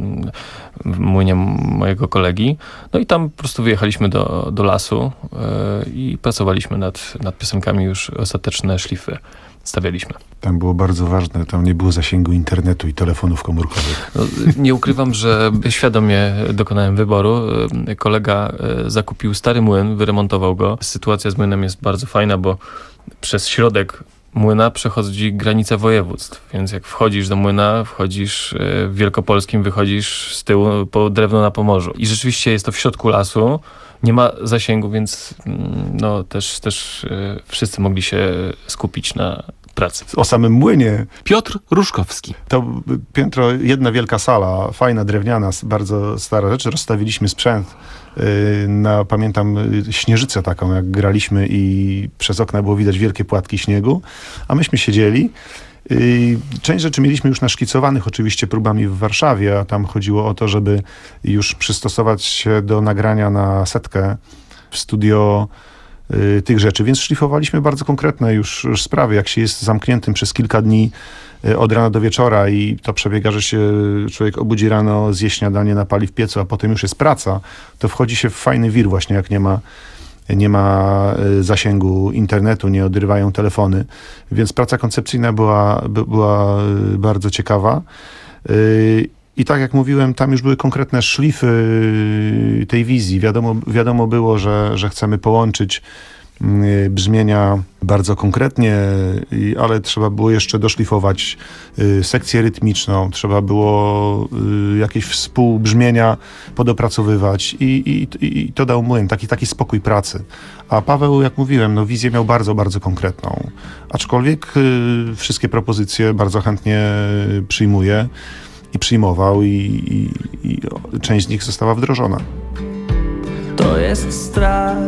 w Młynie mojego kolegi. No i tam po prostu wyjechaliśmy do, do lasu i pracowaliśmy nad, nad piosenkami, już ostateczne szlify stawialiśmy. Tam było bardzo ważne, tam nie było zasięgu internetu i telefonów komórkowych. No, nie ukrywam, że świadomie dokonałem wyboru. Kolega zakupił stary młyn, wyremontował go. Sytuacja z młynem jest bardzo fajna, bo przez środek młyna przechodzi granica województw, więc jak wchodzisz do młyna, wchodzisz w Wielkopolskim, wychodzisz z tyłu po drewno na Pomorzu. I rzeczywiście jest to w środku lasu, nie ma zasięgu, więc no, też, też wszyscy mogli się skupić na pracy. O samym młynie. Piotr Różkowski. To piętro, jedna wielka sala, fajna, drewniana, bardzo stara rzecz. Rozstawiliśmy sprzęt na, pamiętam, śnieżycę taką, jak graliśmy i przez okna było widać wielkie płatki śniegu, a myśmy siedzieli. Część rzeczy mieliśmy już naszkicowanych oczywiście próbami w Warszawie, a tam chodziło o to, żeby już przystosować się do nagrania na setkę w studio y, tych rzeczy, więc szlifowaliśmy bardzo konkretne już, już sprawy, jak się jest zamkniętym przez kilka dni y, od rana do wieczora i to przebiega, że się człowiek obudzi rano, zje śniadanie, napali w piecu, a potem już jest praca, to wchodzi się w fajny wir właśnie, jak nie ma nie ma zasięgu internetu, nie odrywają telefony, więc praca koncepcyjna była, była bardzo ciekawa. I tak jak mówiłem, tam już były konkretne szlify tej wizji. Wiadomo, wiadomo było, że, że chcemy połączyć brzmienia bardzo konkretnie, ale trzeba było jeszcze doszlifować sekcję rytmiczną, trzeba było jakieś współbrzmienia podopracowywać i, i, i to dał młyn, taki, taki spokój pracy. A Paweł, jak mówiłem, no wizję miał bardzo, bardzo konkretną. Aczkolwiek wszystkie propozycje bardzo chętnie przyjmuje i przyjmował i, i, i część z nich została wdrożona. To jest strach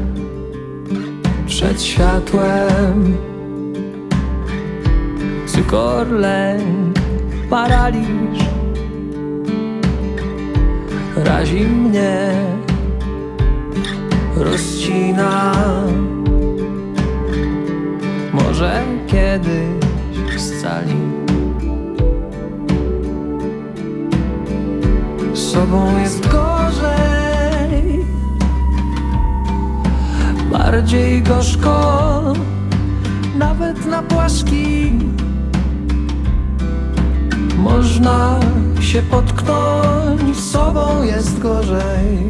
przed światłem, cykor, lęk, paraliż razi mnie, rozcina. Może kiedyś scali. Z sobą jest gorzej, bardziej gorzko, nawet na płaski. Można się potknąć, z sobą jest gorzej,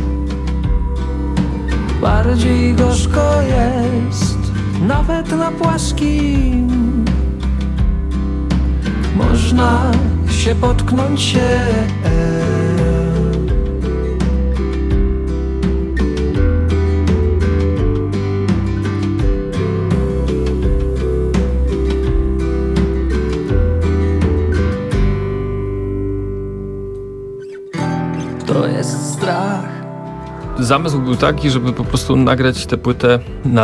bardziej gorzko jest, nawet na płaskim. Można się potknąć się. To jest strach. Zamysł był taki, żeby po prostu nagrać tę płytę na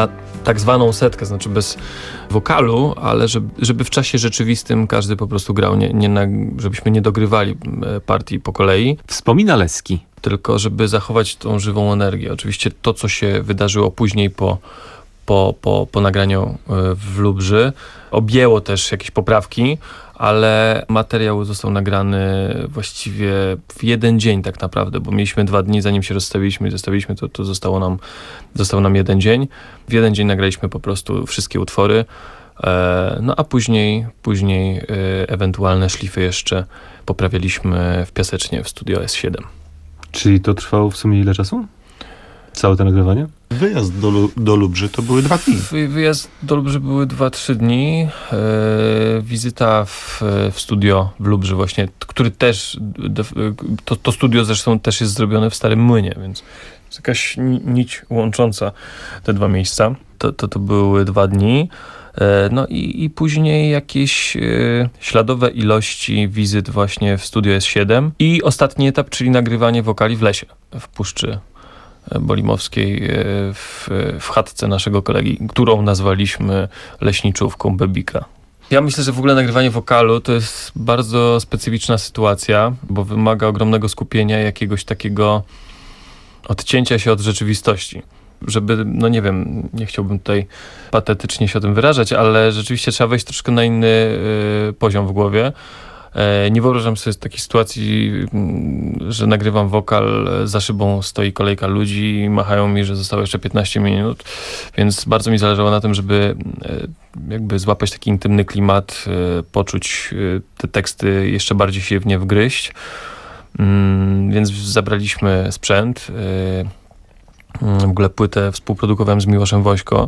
tak zwaną setkę, znaczy bez wokalu, ale żeby, żeby w czasie rzeczywistym każdy po prostu grał, nie, nie na, żebyśmy nie dogrywali partii po kolei. Wspomina Leski. Tylko żeby zachować tą żywą energię. Oczywiście to, co się wydarzyło później po, po, po, po nagraniu w Lubrzy, objęło też jakieś poprawki, ale materiał został nagrany właściwie w jeden dzień tak naprawdę, bo mieliśmy dwa dni, zanim się rozstawiliśmy i zostawiliśmy, to, to zostało nam, został nam jeden dzień. W jeden dzień nagraliśmy po prostu wszystkie utwory, e, no a później, później e, ewentualne szlify jeszcze poprawialiśmy w Piasecznie w Studio S siedem. Czyli to trwało w sumie ile czasu? Całe to nagrywanie? Wyjazd do, do Lubrzy to były dwa dni. Wy, wyjazd do Lubrzy były dwa, trzy dni. E, wizyta w, w studio w Lubrzy właśnie, który też, to, to studio zresztą też jest zrobione w Starym Młynie, więc jest jakaś nić łącząca te dwa miejsca. To, to, to były dwa dni. E, no i, i później jakieś e, śladowe ilości wizyt właśnie w Studio S siedem i ostatni etap, czyli nagrywanie wokali w lesie, w Puszczy Bolimowskiej, w, w chatce naszego kolegi, którą nazwaliśmy leśniczówką Bebika. Ja myślę, że w ogóle nagrywanie wokalu to jest bardzo specyficzna sytuacja, bo wymaga ogromnego skupienia, jakiegoś takiego odcięcia się od rzeczywistości. Żeby, no nie wiem, nie chciałbym tutaj patetycznie się o tym wyrażać, ale rzeczywiście trzeba wejść troszkę na inny y, poziom w głowie. Nie wyobrażam sobie takiej sytuacji, że nagrywam wokal, za szybą stoi kolejka ludzi i machają mi, że zostało jeszcze piętnaście minut, więc bardzo mi zależało na tym, żeby jakby złapać taki intymny klimat, poczuć te teksty, jeszcze bardziej się w nie wgryźć. Więc zabraliśmy sprzęt, w ogóle płytę współprodukowałem z Miłoszem Wośko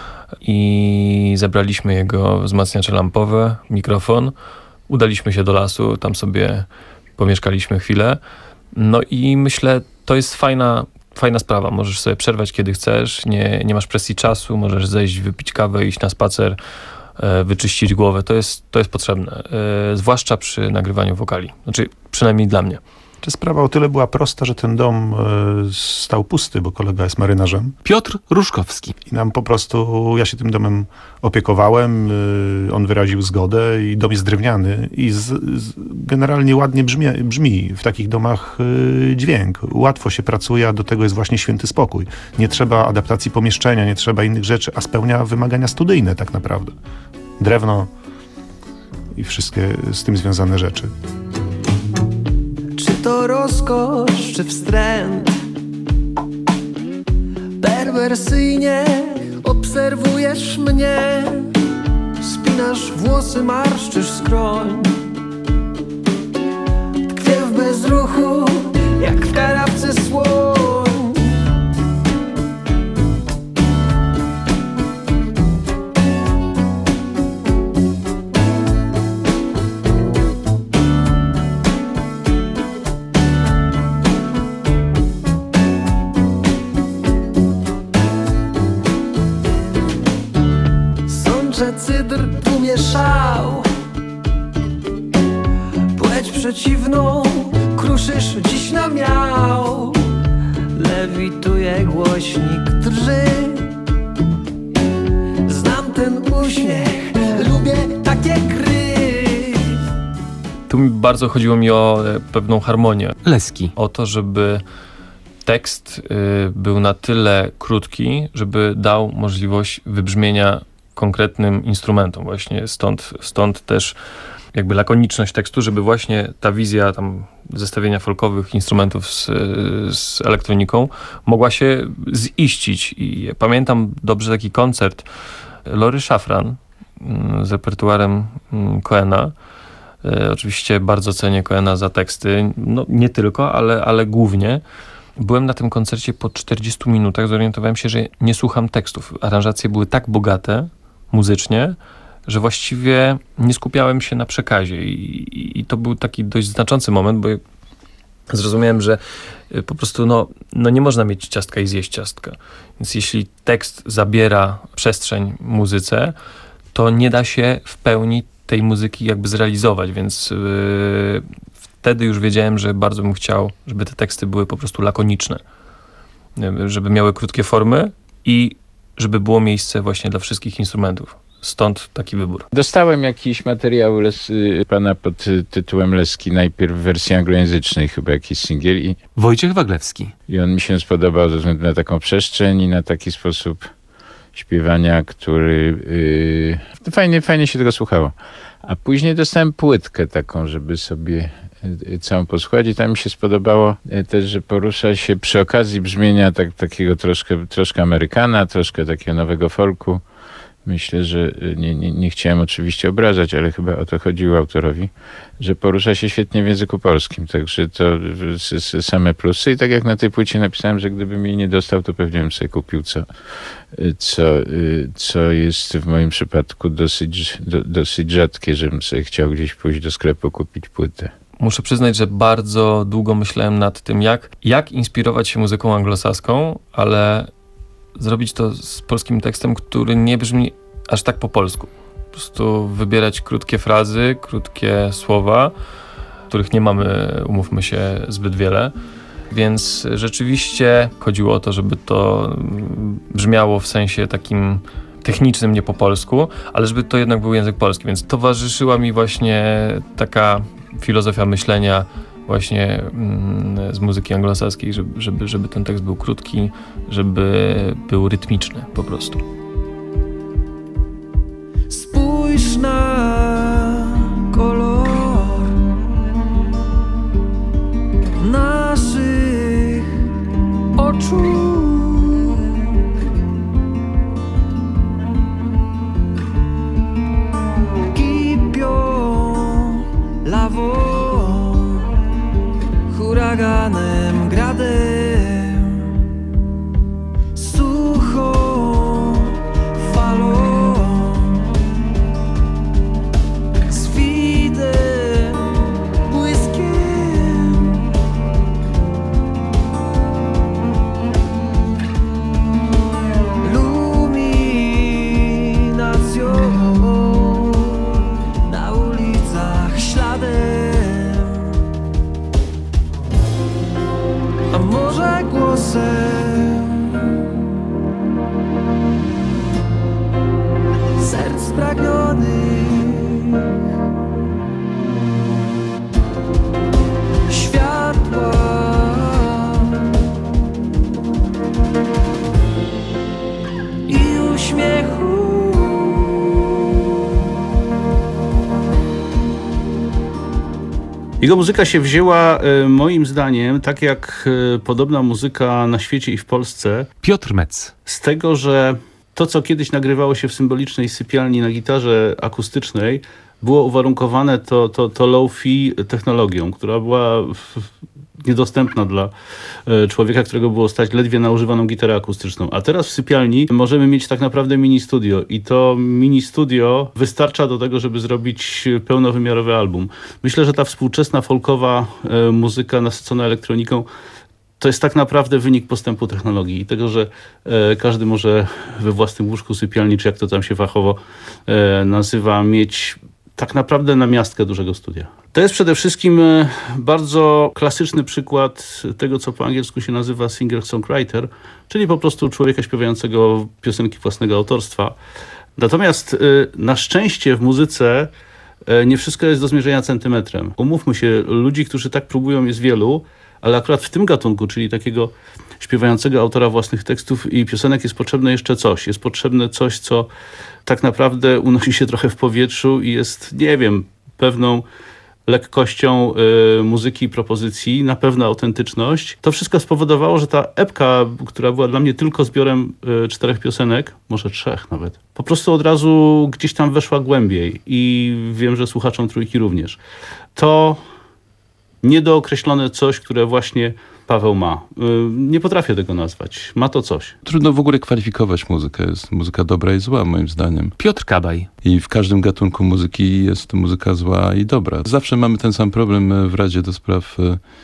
i zabraliśmy jego wzmacniacze lampowe, mikrofon. Udaliśmy się do lasu, tam sobie pomieszkaliśmy chwilę. No i myślę, to jest fajna, fajna sprawa. Możesz sobie przerwać, kiedy chcesz, nie, nie masz presji czasu, możesz zejść, wypić kawę, iść na spacer, e, wyczyścić głowę. To jest, to jest potrzebne, e, zwłaszcza przy nagrywaniu wokali. Znaczy, przynajmniej dla mnie. Czy sprawa o tyle była prosta, że ten dom y, stał pusty, bo kolega jest marynarzem. Piotr Różkowski. I nam po prostu, ja się tym domem opiekowałem, y, on wyraził zgodę i dom jest drewniany i z, z, generalnie ładnie brzmi, brzmi w takich domach y, dźwięk. Łatwo się pracuje, a do tego jest właśnie święty spokój. Nie trzeba adaptacji pomieszczenia, nie trzeba innych rzeczy, a spełnia wymagania studyjne tak naprawdę. Drewno i wszystkie z tym związane rzeczy. To rozkosz czy wstręt? Perwersyjnie obserwujesz mnie, spinasz włosy, marszczysz skroń. Tkwię w bezruchu, jak w kanapce słoń. Cydr tłumie szał, płeć przeciwną kruszysz dziś na miał. Lewituje głośnik, drży. Znam ten uśmiech, lubię takie gry. Tu bardzo chodziło mi o pewną harmonię. Leski. O to, żeby tekst y, był na tyle krótki, żeby dał możliwość wybrzmienia konkretnym instrumentom właśnie, stąd, stąd też jakby lakoniczność tekstu, żeby właśnie ta wizja tam zestawienia folkowych instrumentów z, z elektroniką mogła się ziścić. I pamiętam dobrze taki koncert Lory Szafran z repertuarem Cohena. E, oczywiście bardzo cenię Cohena za teksty, no nie tylko, ale, ale głównie. Byłem na tym koncercie po czterdziestu minutach, zorientowałem się, że nie słucham tekstów. Aranżacje były tak bogate muzycznie, że właściwie nie skupiałem się na przekazie i, i, i to był taki dość znaczący moment, bo zrozumiałem, że po prostu no, no nie można mieć ciastka i zjeść ciastka. Więc jeśli tekst zabiera przestrzeń muzyce, to nie da się w pełni tej muzyki jakby zrealizować, więc yy, wtedy już wiedziałem, że bardzo bym chciał, żeby te teksty były po prostu lakoniczne, żeby miały krótkie formy i żeby było miejsce właśnie dla wszystkich instrumentów. Stąd taki wybór. Dostałem jakiś materiał les, pana pod tytułem Leski, najpierw w wersji anglojęzycznej, chyba jakiś singiel. I, Wojciech Waglewski. I on mi się spodobał ze względu na taką przestrzeń i na taki sposób śpiewania, który yy, fajnie, fajnie się tego słuchało. A później dostałem płytkę taką, żeby sobie całą posłuchać i tam mi się spodobało też, że porusza się przy okazji brzmienia tak, takiego troszkę, troszkę Amerykana, troszkę takiego nowego folku. Myślę, że nie, nie, nie chciałem oczywiście obrażać, ale chyba o to chodziło autorowi, że porusza się świetnie w języku polskim. Także to same plusy. I tak jak na tej płycie napisałem, że gdybym jej nie dostał, to pewnie bym sobie kupił, co, co, co jest w moim przypadku dosyć, do, dosyć rzadkie, żebym sobie chciał gdzieś pójść do sklepu kupić płytę. Muszę przyznać, że bardzo długo myślałem nad tym, jak, jak inspirować się muzyką anglosaską, ale zrobić to z polskim tekstem, który nie brzmi aż tak po polsku. Po prostu wybierać krótkie frazy, krótkie słowa, których nie mamy, umówmy się, zbyt wiele. Więc rzeczywiście chodziło o to, żeby to brzmiało w sensie takim technicznym, nie po polsku, ale żeby to jednak był język polski. Więc towarzyszyła mi właśnie taka filozofia myślenia właśnie mm, z muzyki anglosaskiej, żeby, żeby, żeby ten tekst był krótki, żeby był rytmiczny po prostu. Spójrz na kolor naszych oczu. Kipią lawą, huraganem, gradem, suchą falą, swidem, błyskiem. Luminacją na ulicach śladem. A może głosem serc spragnionych, światła i uśmiechu. Jego muzyka się wzięła, e, moim zdaniem, tak jak e, podobna muzyka na świecie i w Polsce. Piotr Metz. Z tego, że to, co kiedyś nagrywało się w symbolicznej sypialni na gitarze akustycznej, było uwarunkowane to, to, to low-fi technologią, która była niedostępna dla człowieka, którego było stać ledwie na używaną gitarę akustyczną. A teraz w sypialni możemy mieć tak naprawdę mini studio i to mini studio wystarcza do tego, żeby zrobić pełnowymiarowy album. Myślę, że ta współczesna folkowa muzyka nasycona elektroniką to jest tak naprawdę wynik postępu technologii i tego, że e, każdy może we własnym łóżku sypialni, czy jak to tam się fachowo e, nazywa, mieć tak naprawdę namiastkę dużego studia. To jest przede wszystkim e, bardzo klasyczny przykład tego, co po angielsku się nazywa singer-songwriter, czyli po prostu człowieka śpiewającego piosenki własnego autorstwa. Natomiast e, na szczęście w muzyce e, nie wszystko jest do zmierzenia centymetrem. Umówmy się, ludzi, którzy tak próbują, jest wielu, ale akurat w tym gatunku, czyli takiego śpiewającego autora własnych tekstów i piosenek, jest potrzebne jeszcze coś. Jest potrzebne coś, co tak naprawdę unosi się trochę w powietrzu i jest, nie wiem, pewną lekkością y, muzyki i propozycji, na pewno autentyczność. To wszystko spowodowało, że ta epka, która była dla mnie tylko zbiorem y, czterech piosenek, może trzech nawet, po prostu od razu gdzieś tam weszła głębiej i wiem, że słuchaczom Trójki również. To niedookreślone coś, które właśnie Paweł ma. Nie potrafię tego nazwać. Ma to coś. Trudno w ogóle kwalifikować muzykę. Jest muzyka dobra i zła, moim zdaniem. Piotr Kabaj. I w każdym gatunku muzyki jest muzyka zła i dobra. Zawsze mamy ten sam problem w Radzie do Spraw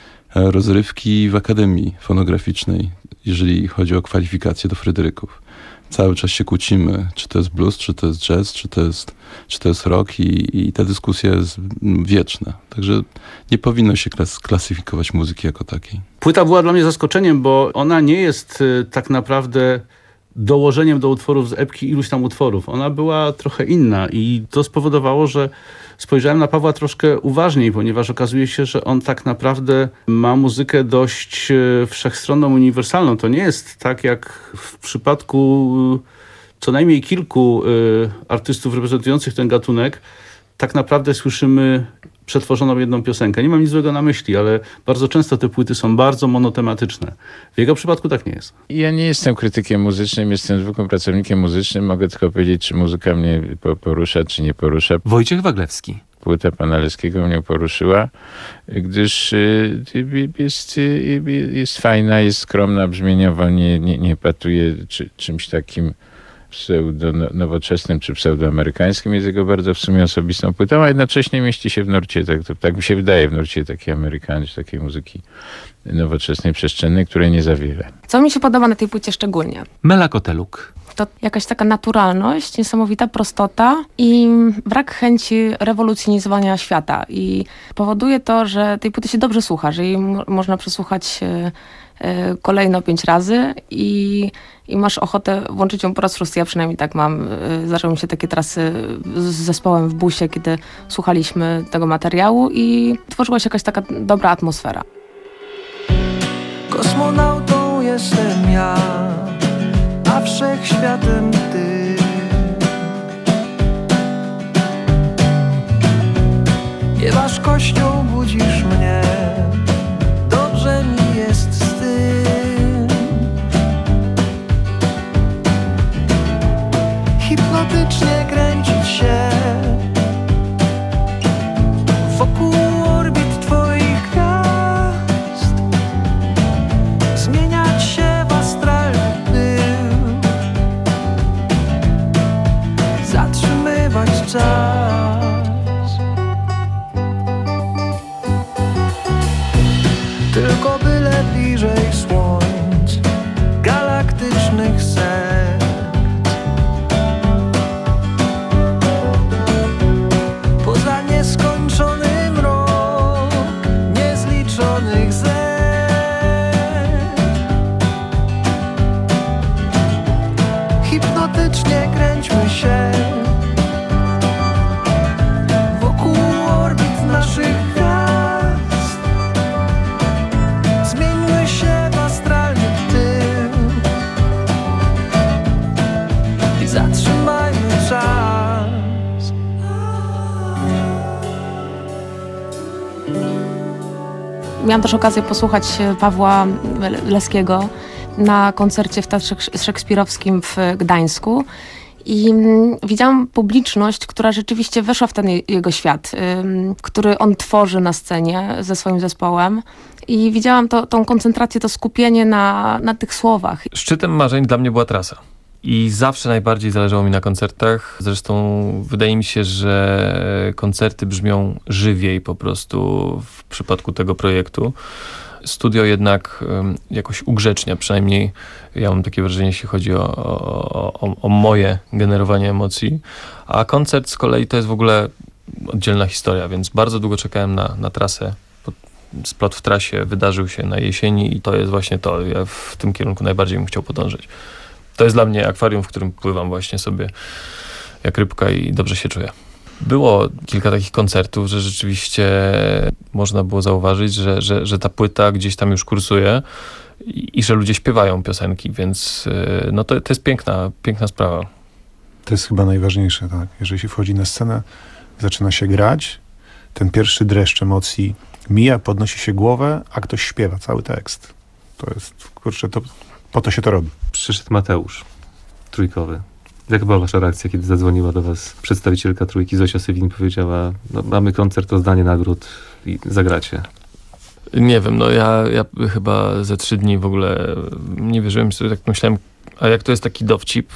Rozrywki w Akademii Fonograficznej, jeżeli chodzi o kwalifikacje do Fryderyków. Cały czas się kłócimy, czy to jest blues, czy to jest jazz, czy to jest, czy to jest rock i, i ta dyskusja jest wieczna. Także nie powinno się klas- klasyfikować muzyki jako takiej. Płyta była dla mnie zaskoczeniem, bo ona nie jest y, tak naprawdę dołożeniem do utworów z epki iluś tam utworów. Ona była trochę inna i to spowodowało, że spojrzałem na Pawła troszkę uważniej, ponieważ okazuje się, że on tak naprawdę ma muzykę dość wszechstronną, uniwersalną. To nie jest tak jak w przypadku co najmniej kilku artystów reprezentujących ten gatunek. Tak naprawdę słyszymy przetworzoną jedną piosenkę. Nie mam nic złego na myśli, ale bardzo często te płyty są bardzo monotematyczne. W jego przypadku tak nie jest. Ja nie jestem krytykiem muzycznym, jestem zwykłym pracownikiem muzycznym. Mogę tylko powiedzieć, czy muzyka mnie porusza, czy nie porusza. Wojciech Waglewski. Płyta pana Leskiego mnie poruszyła, gdyż jest, jest fajna, jest skromna brzmieniowo, nie, nie, nie patuje czy, czymś takim pseudo-nowoczesnym czy pseudoamerykańskim. Jest jego bardzo w sumie osobistą płytą, a jednocześnie mieści się w nurcie, tak, to, tak mi się wydaje, w nurcie takiej amerykańskiej, takiej muzyki nowoczesnej, przestrzennej, której nie za wiele. Co mi się podoba na tej płycie szczególnie? Mela Koteluk. To jakaś taka naturalność, niesamowita prostota i brak chęci rewolucjonizowania świata. I powoduje to, że tej płyty się dobrze słucha, że jej mo- można przesłuchać e, e, kolejno pięć razy i, i masz ochotę włączyć ją po raz szósty. Ja przynajmniej tak mam. E, zdarzały mi się takie trasy z zespołem w busie, kiedy słuchaliśmy tego materiału i tworzyła się jakaś taka dobra atmosfera. Kosmonautą jestem ja, a wszechświatem ty. Nieważkością budzisz mnie, dobrze mi jest z tym. Hipnotycznie kręcić się wokół orbit twoich gwiazd, zmieniać się w astralny pył, zatrzymywać czas. Tylko byle bliżej słońc galaktycznych serc. Poza nieskończony mrok niezliczonych zer. Hipnotycznie kręćmy się wokół orbit naszych gwiazd. Zmieńmy się w astralny tył i zatrzymajmy czas. Miałam też okazję posłuchać Pawła Leskiego na koncercie w Teatrze Szekspirowskim w Gdańsku i mm, widziałam publiczność, która rzeczywiście weszła w ten je- jego świat, ym, który on tworzy na scenie ze swoim zespołem i widziałam to, tą koncentrację, to skupienie na, na tych słowach. Szczytem marzeń dla mnie była trasa. I zawsze najbardziej zależało mi na koncertach. Zresztą wydaje mi się, że koncerty brzmią żywiej po prostu w przypadku tego projektu. Studio jednak um, jakoś ugrzecznia, przynajmniej ja mam takie wrażenie, jeśli chodzi o, o, o, o moje generowanie emocji. A koncert z kolei to jest w ogóle oddzielna historia, więc bardzo długo czekałem na, na trasę. Splot w trasie wydarzył się na jesieni i to jest właśnie to. Ja w tym kierunku najbardziej bym chciał podążyć. To jest dla mnie akwarium, w którym pływam właśnie sobie jak rybka i dobrze się czuję. Było kilka takich koncertów, że rzeczywiście można było zauważyć, że, że, że ta płyta gdzieś tam już kursuje i, i że ludzie śpiewają piosenki, więc no to, to jest piękna, piękna sprawa. To jest chyba najważniejsze, tak. Jeżeli się wchodzi na scenę, zaczyna się grać, ten pierwszy dreszcz emocji mija, podnosi się głowę, a ktoś śpiewa cały tekst. To jest, kurczę, to, po to się to robi. Przyszedł Mateusz, trójkowy. Jaka była wasza reakcja, kiedy zadzwoniła do was przedstawicielka trójki Zosia Sywin, powiedziała, no, mamy koncert, rozdanie nagród i zagracie? Nie wiem, no ja, ja chyba ze trzy dni w ogóle nie wierzyłem, sobie tak myślałem, a jak to jest taki dowcip?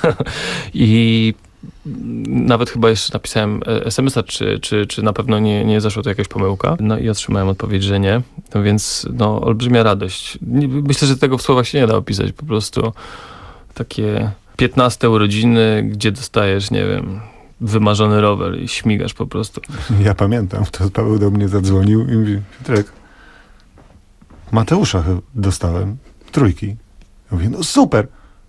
I nawet chyba jeszcze napisałem es em es a, czy, czy, czy na pewno nie, nie zaszła to jakaś pomyłka. No i otrzymałem odpowiedź, że nie. No więc no, olbrzymia radość. Myślę, że tego w słowach się nie da opisać. Po prostu takie piętnaste urodziny, gdzie dostajesz, nie wiem, wymarzony rower i śmigasz po prostu. Ja pamiętam, to Paweł do mnie zadzwonił i mówi, Piotrek, Mateusza dostałem, trójki. Ja mówię, no super.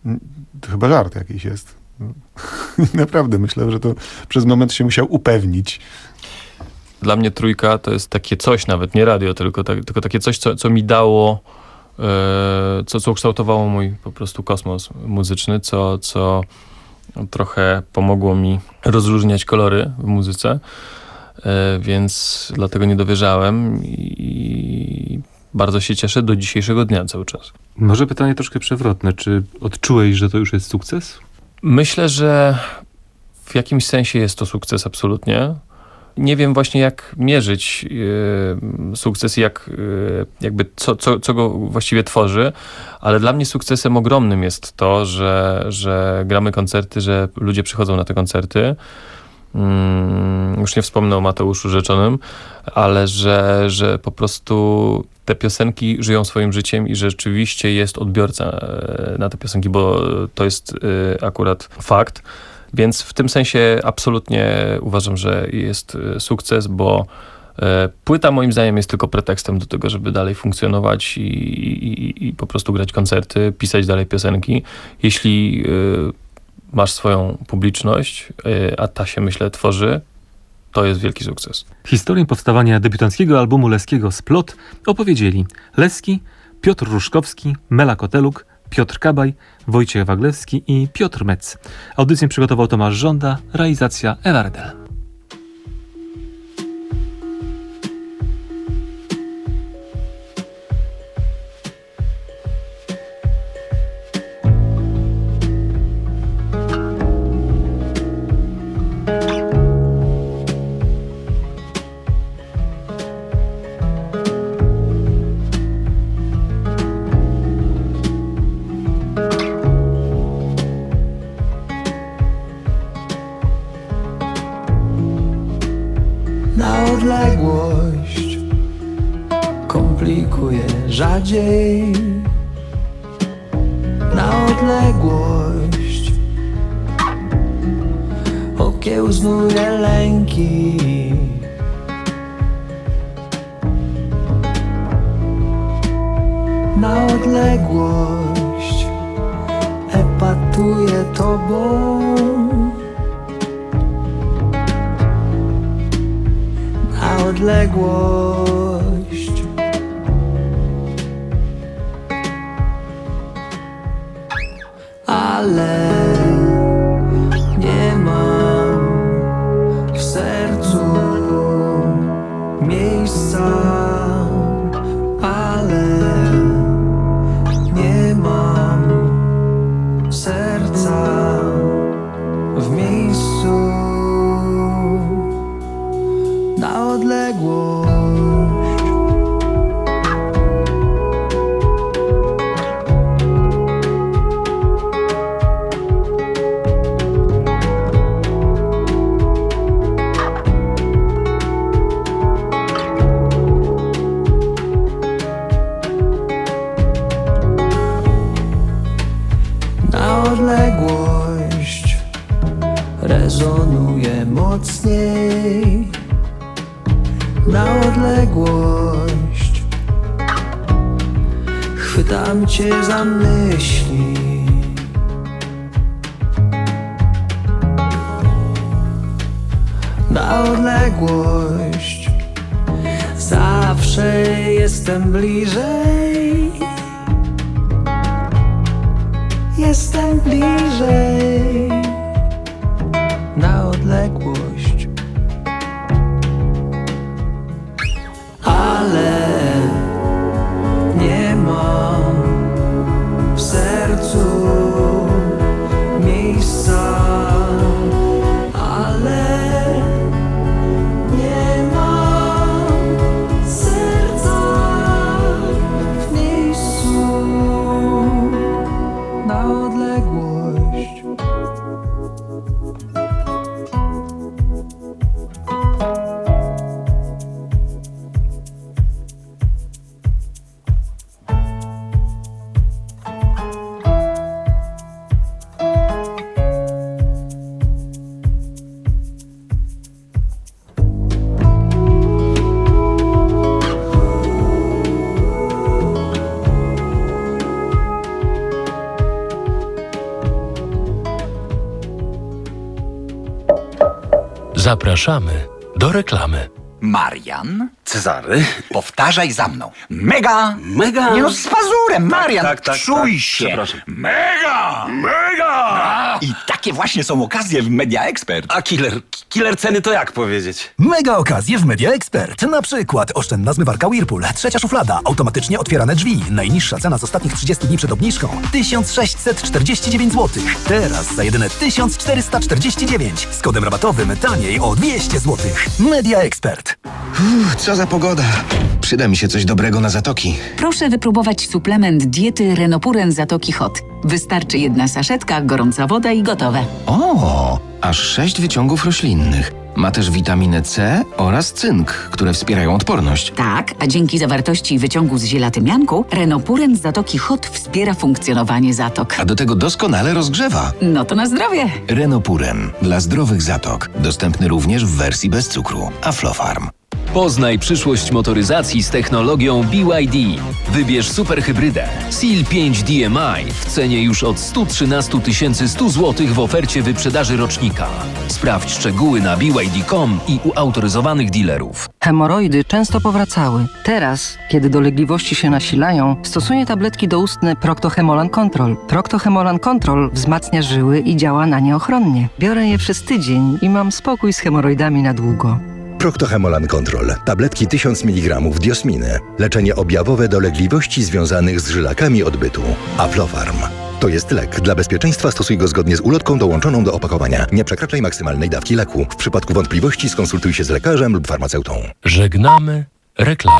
To chyba żart jakiś jest. Naprawdę, myślę, że to przez moment się musiał upewnić. Dla mnie Trójka to jest takie coś, nawet nie radio, tylko, tak, tylko takie coś, co, co mi dało, e, co, co ukształtowało mój po prostu kosmos muzyczny, co, co trochę pomogło mi rozróżniać kolory w muzyce, e, więc dlatego nie dowierzałem i bardzo się cieszę do dzisiejszego dnia cały czas. Może pytanie troszkę przewrotne. Czy odczułeś, że to już jest sukces? Myślę, że w jakimś sensie jest to sukces absolutnie. Nie wiem właśnie jak mierzyć yy, sukces i jak, yy, jakby co, co, co go właściwie tworzy, ale dla mnie sukcesem ogromnym jest to, że, że gramy koncerty, że ludzie przychodzą na te koncerty. Yy, już nie wspomnę o Mateuszu Rzeczonym, ale że, że po prostu te piosenki żyją swoim życiem i rzeczywiście jest odbiorca na te piosenki, bo to jest yy, akurat fakt. Więc w tym sensie absolutnie uważam, że jest sukces, bo e, płyta moim zdaniem jest tylko pretekstem do tego, żeby dalej funkcjonować i, i, i po prostu grać koncerty, pisać dalej piosenki. Jeśli e, masz swoją publiczność, e, a ta się, myślę, tworzy, to jest wielki sukces. Historię powstawania debiutanckiego albumu Leskiego Splot opowiedzieli Leski, Piotr Różkowski, Mela Koteluk, Piotr Kabaj, Wojciech Waglewski i Piotr Metz. Audycję przygotował Tomasz Żąda, realizacja Ewa Redel. Na odległość komplikuje rzadziej. Na odległość okiełznuje lęki. Na odległość epatuje tobą. Na odległość ale nie mam w sercu miejsca, ale nie mam serca w miejscu. Na odległość Na odległość rezonuje mocniej. Na odległość chwytam cię za myśli. Na odległość zawsze jestem bliżej. Jestem bliżej. Na odległość ale nie mam w sercu miejsca, ale nie mam serca w miejscu. Na odległość Zapraszamy do reklamy. Marian, Cezary, powtarzaj za mną. Mega! Mega! Nie no, z pazurem, Marian, tak, tak, czuj tak. się. Przepraszam. Mega! Mega! I takie właśnie są okazje w Media Expert. A killer, killer ceny to jak powiedzieć? Mega okazje w Media Expert. Na przykład oszczędna zmywarka Whirlpool, trzecia szuflada, automatycznie otwierane drzwi. Najniższa cena z ostatnich trzydziestu dni przed obniżką tysiąc sześćset czterdzieści dziewięć złotych. Teraz za jedyne tysiąc czterysta czterdzieści dziewięć. Z kodem rabatowym taniej o dwieście złotych. Media Expert. Uff, co za pogoda. Przyda mi się coś dobrego na zatoki. Proszę wypróbować suplement diety Renopuren Zatoki Hot. Wystarczy jedna saszetka, gorąca woda i gotowe. O, aż sześć wyciągów roślinnych. Ma też witaminę C oraz cynk, które wspierają odporność. Tak, a dzięki zawartości wyciągu z ziela tymianku Renopuren Zatoki Hot wspiera funkcjonowanie zatok. A do tego doskonale rozgrzewa. No to na zdrowie. Renopuren dla zdrowych zatok. Dostępny również w wersji bez cukru. Aflofarm. Poznaj przyszłość motoryzacji z technologią B Y D. Wybierz superhybrydę Seal pięć D M I w cenie już od sto trzynaście tysięcy sto złotych w ofercie wyprzedaży rocznika. Sprawdź szczegóły na b y d kropka com i u autoryzowanych dealerów. Hemoroidy często powracały. Teraz, kiedy dolegliwości się nasilają, stosuję tabletki doustne Procto-Hemolan Control. Procto-Hemolan Control wzmacnia żyły i działa na nie ochronnie. Biorę je przez tydzień i mam spokój z hemoroidami na długo. Procto-Hemolan Control. Tabletki tysiąc miligramów diosminy. Leczenie objawowe dolegliwości związanych z żylakami odbytu. Aflofarm. To jest lek. Dla bezpieczeństwa stosuj go zgodnie z ulotką dołączoną do opakowania. Nie przekraczaj maksymalnej dawki leku. W przypadku wątpliwości skonsultuj się z lekarzem lub farmaceutą. Żegnamy reklamy.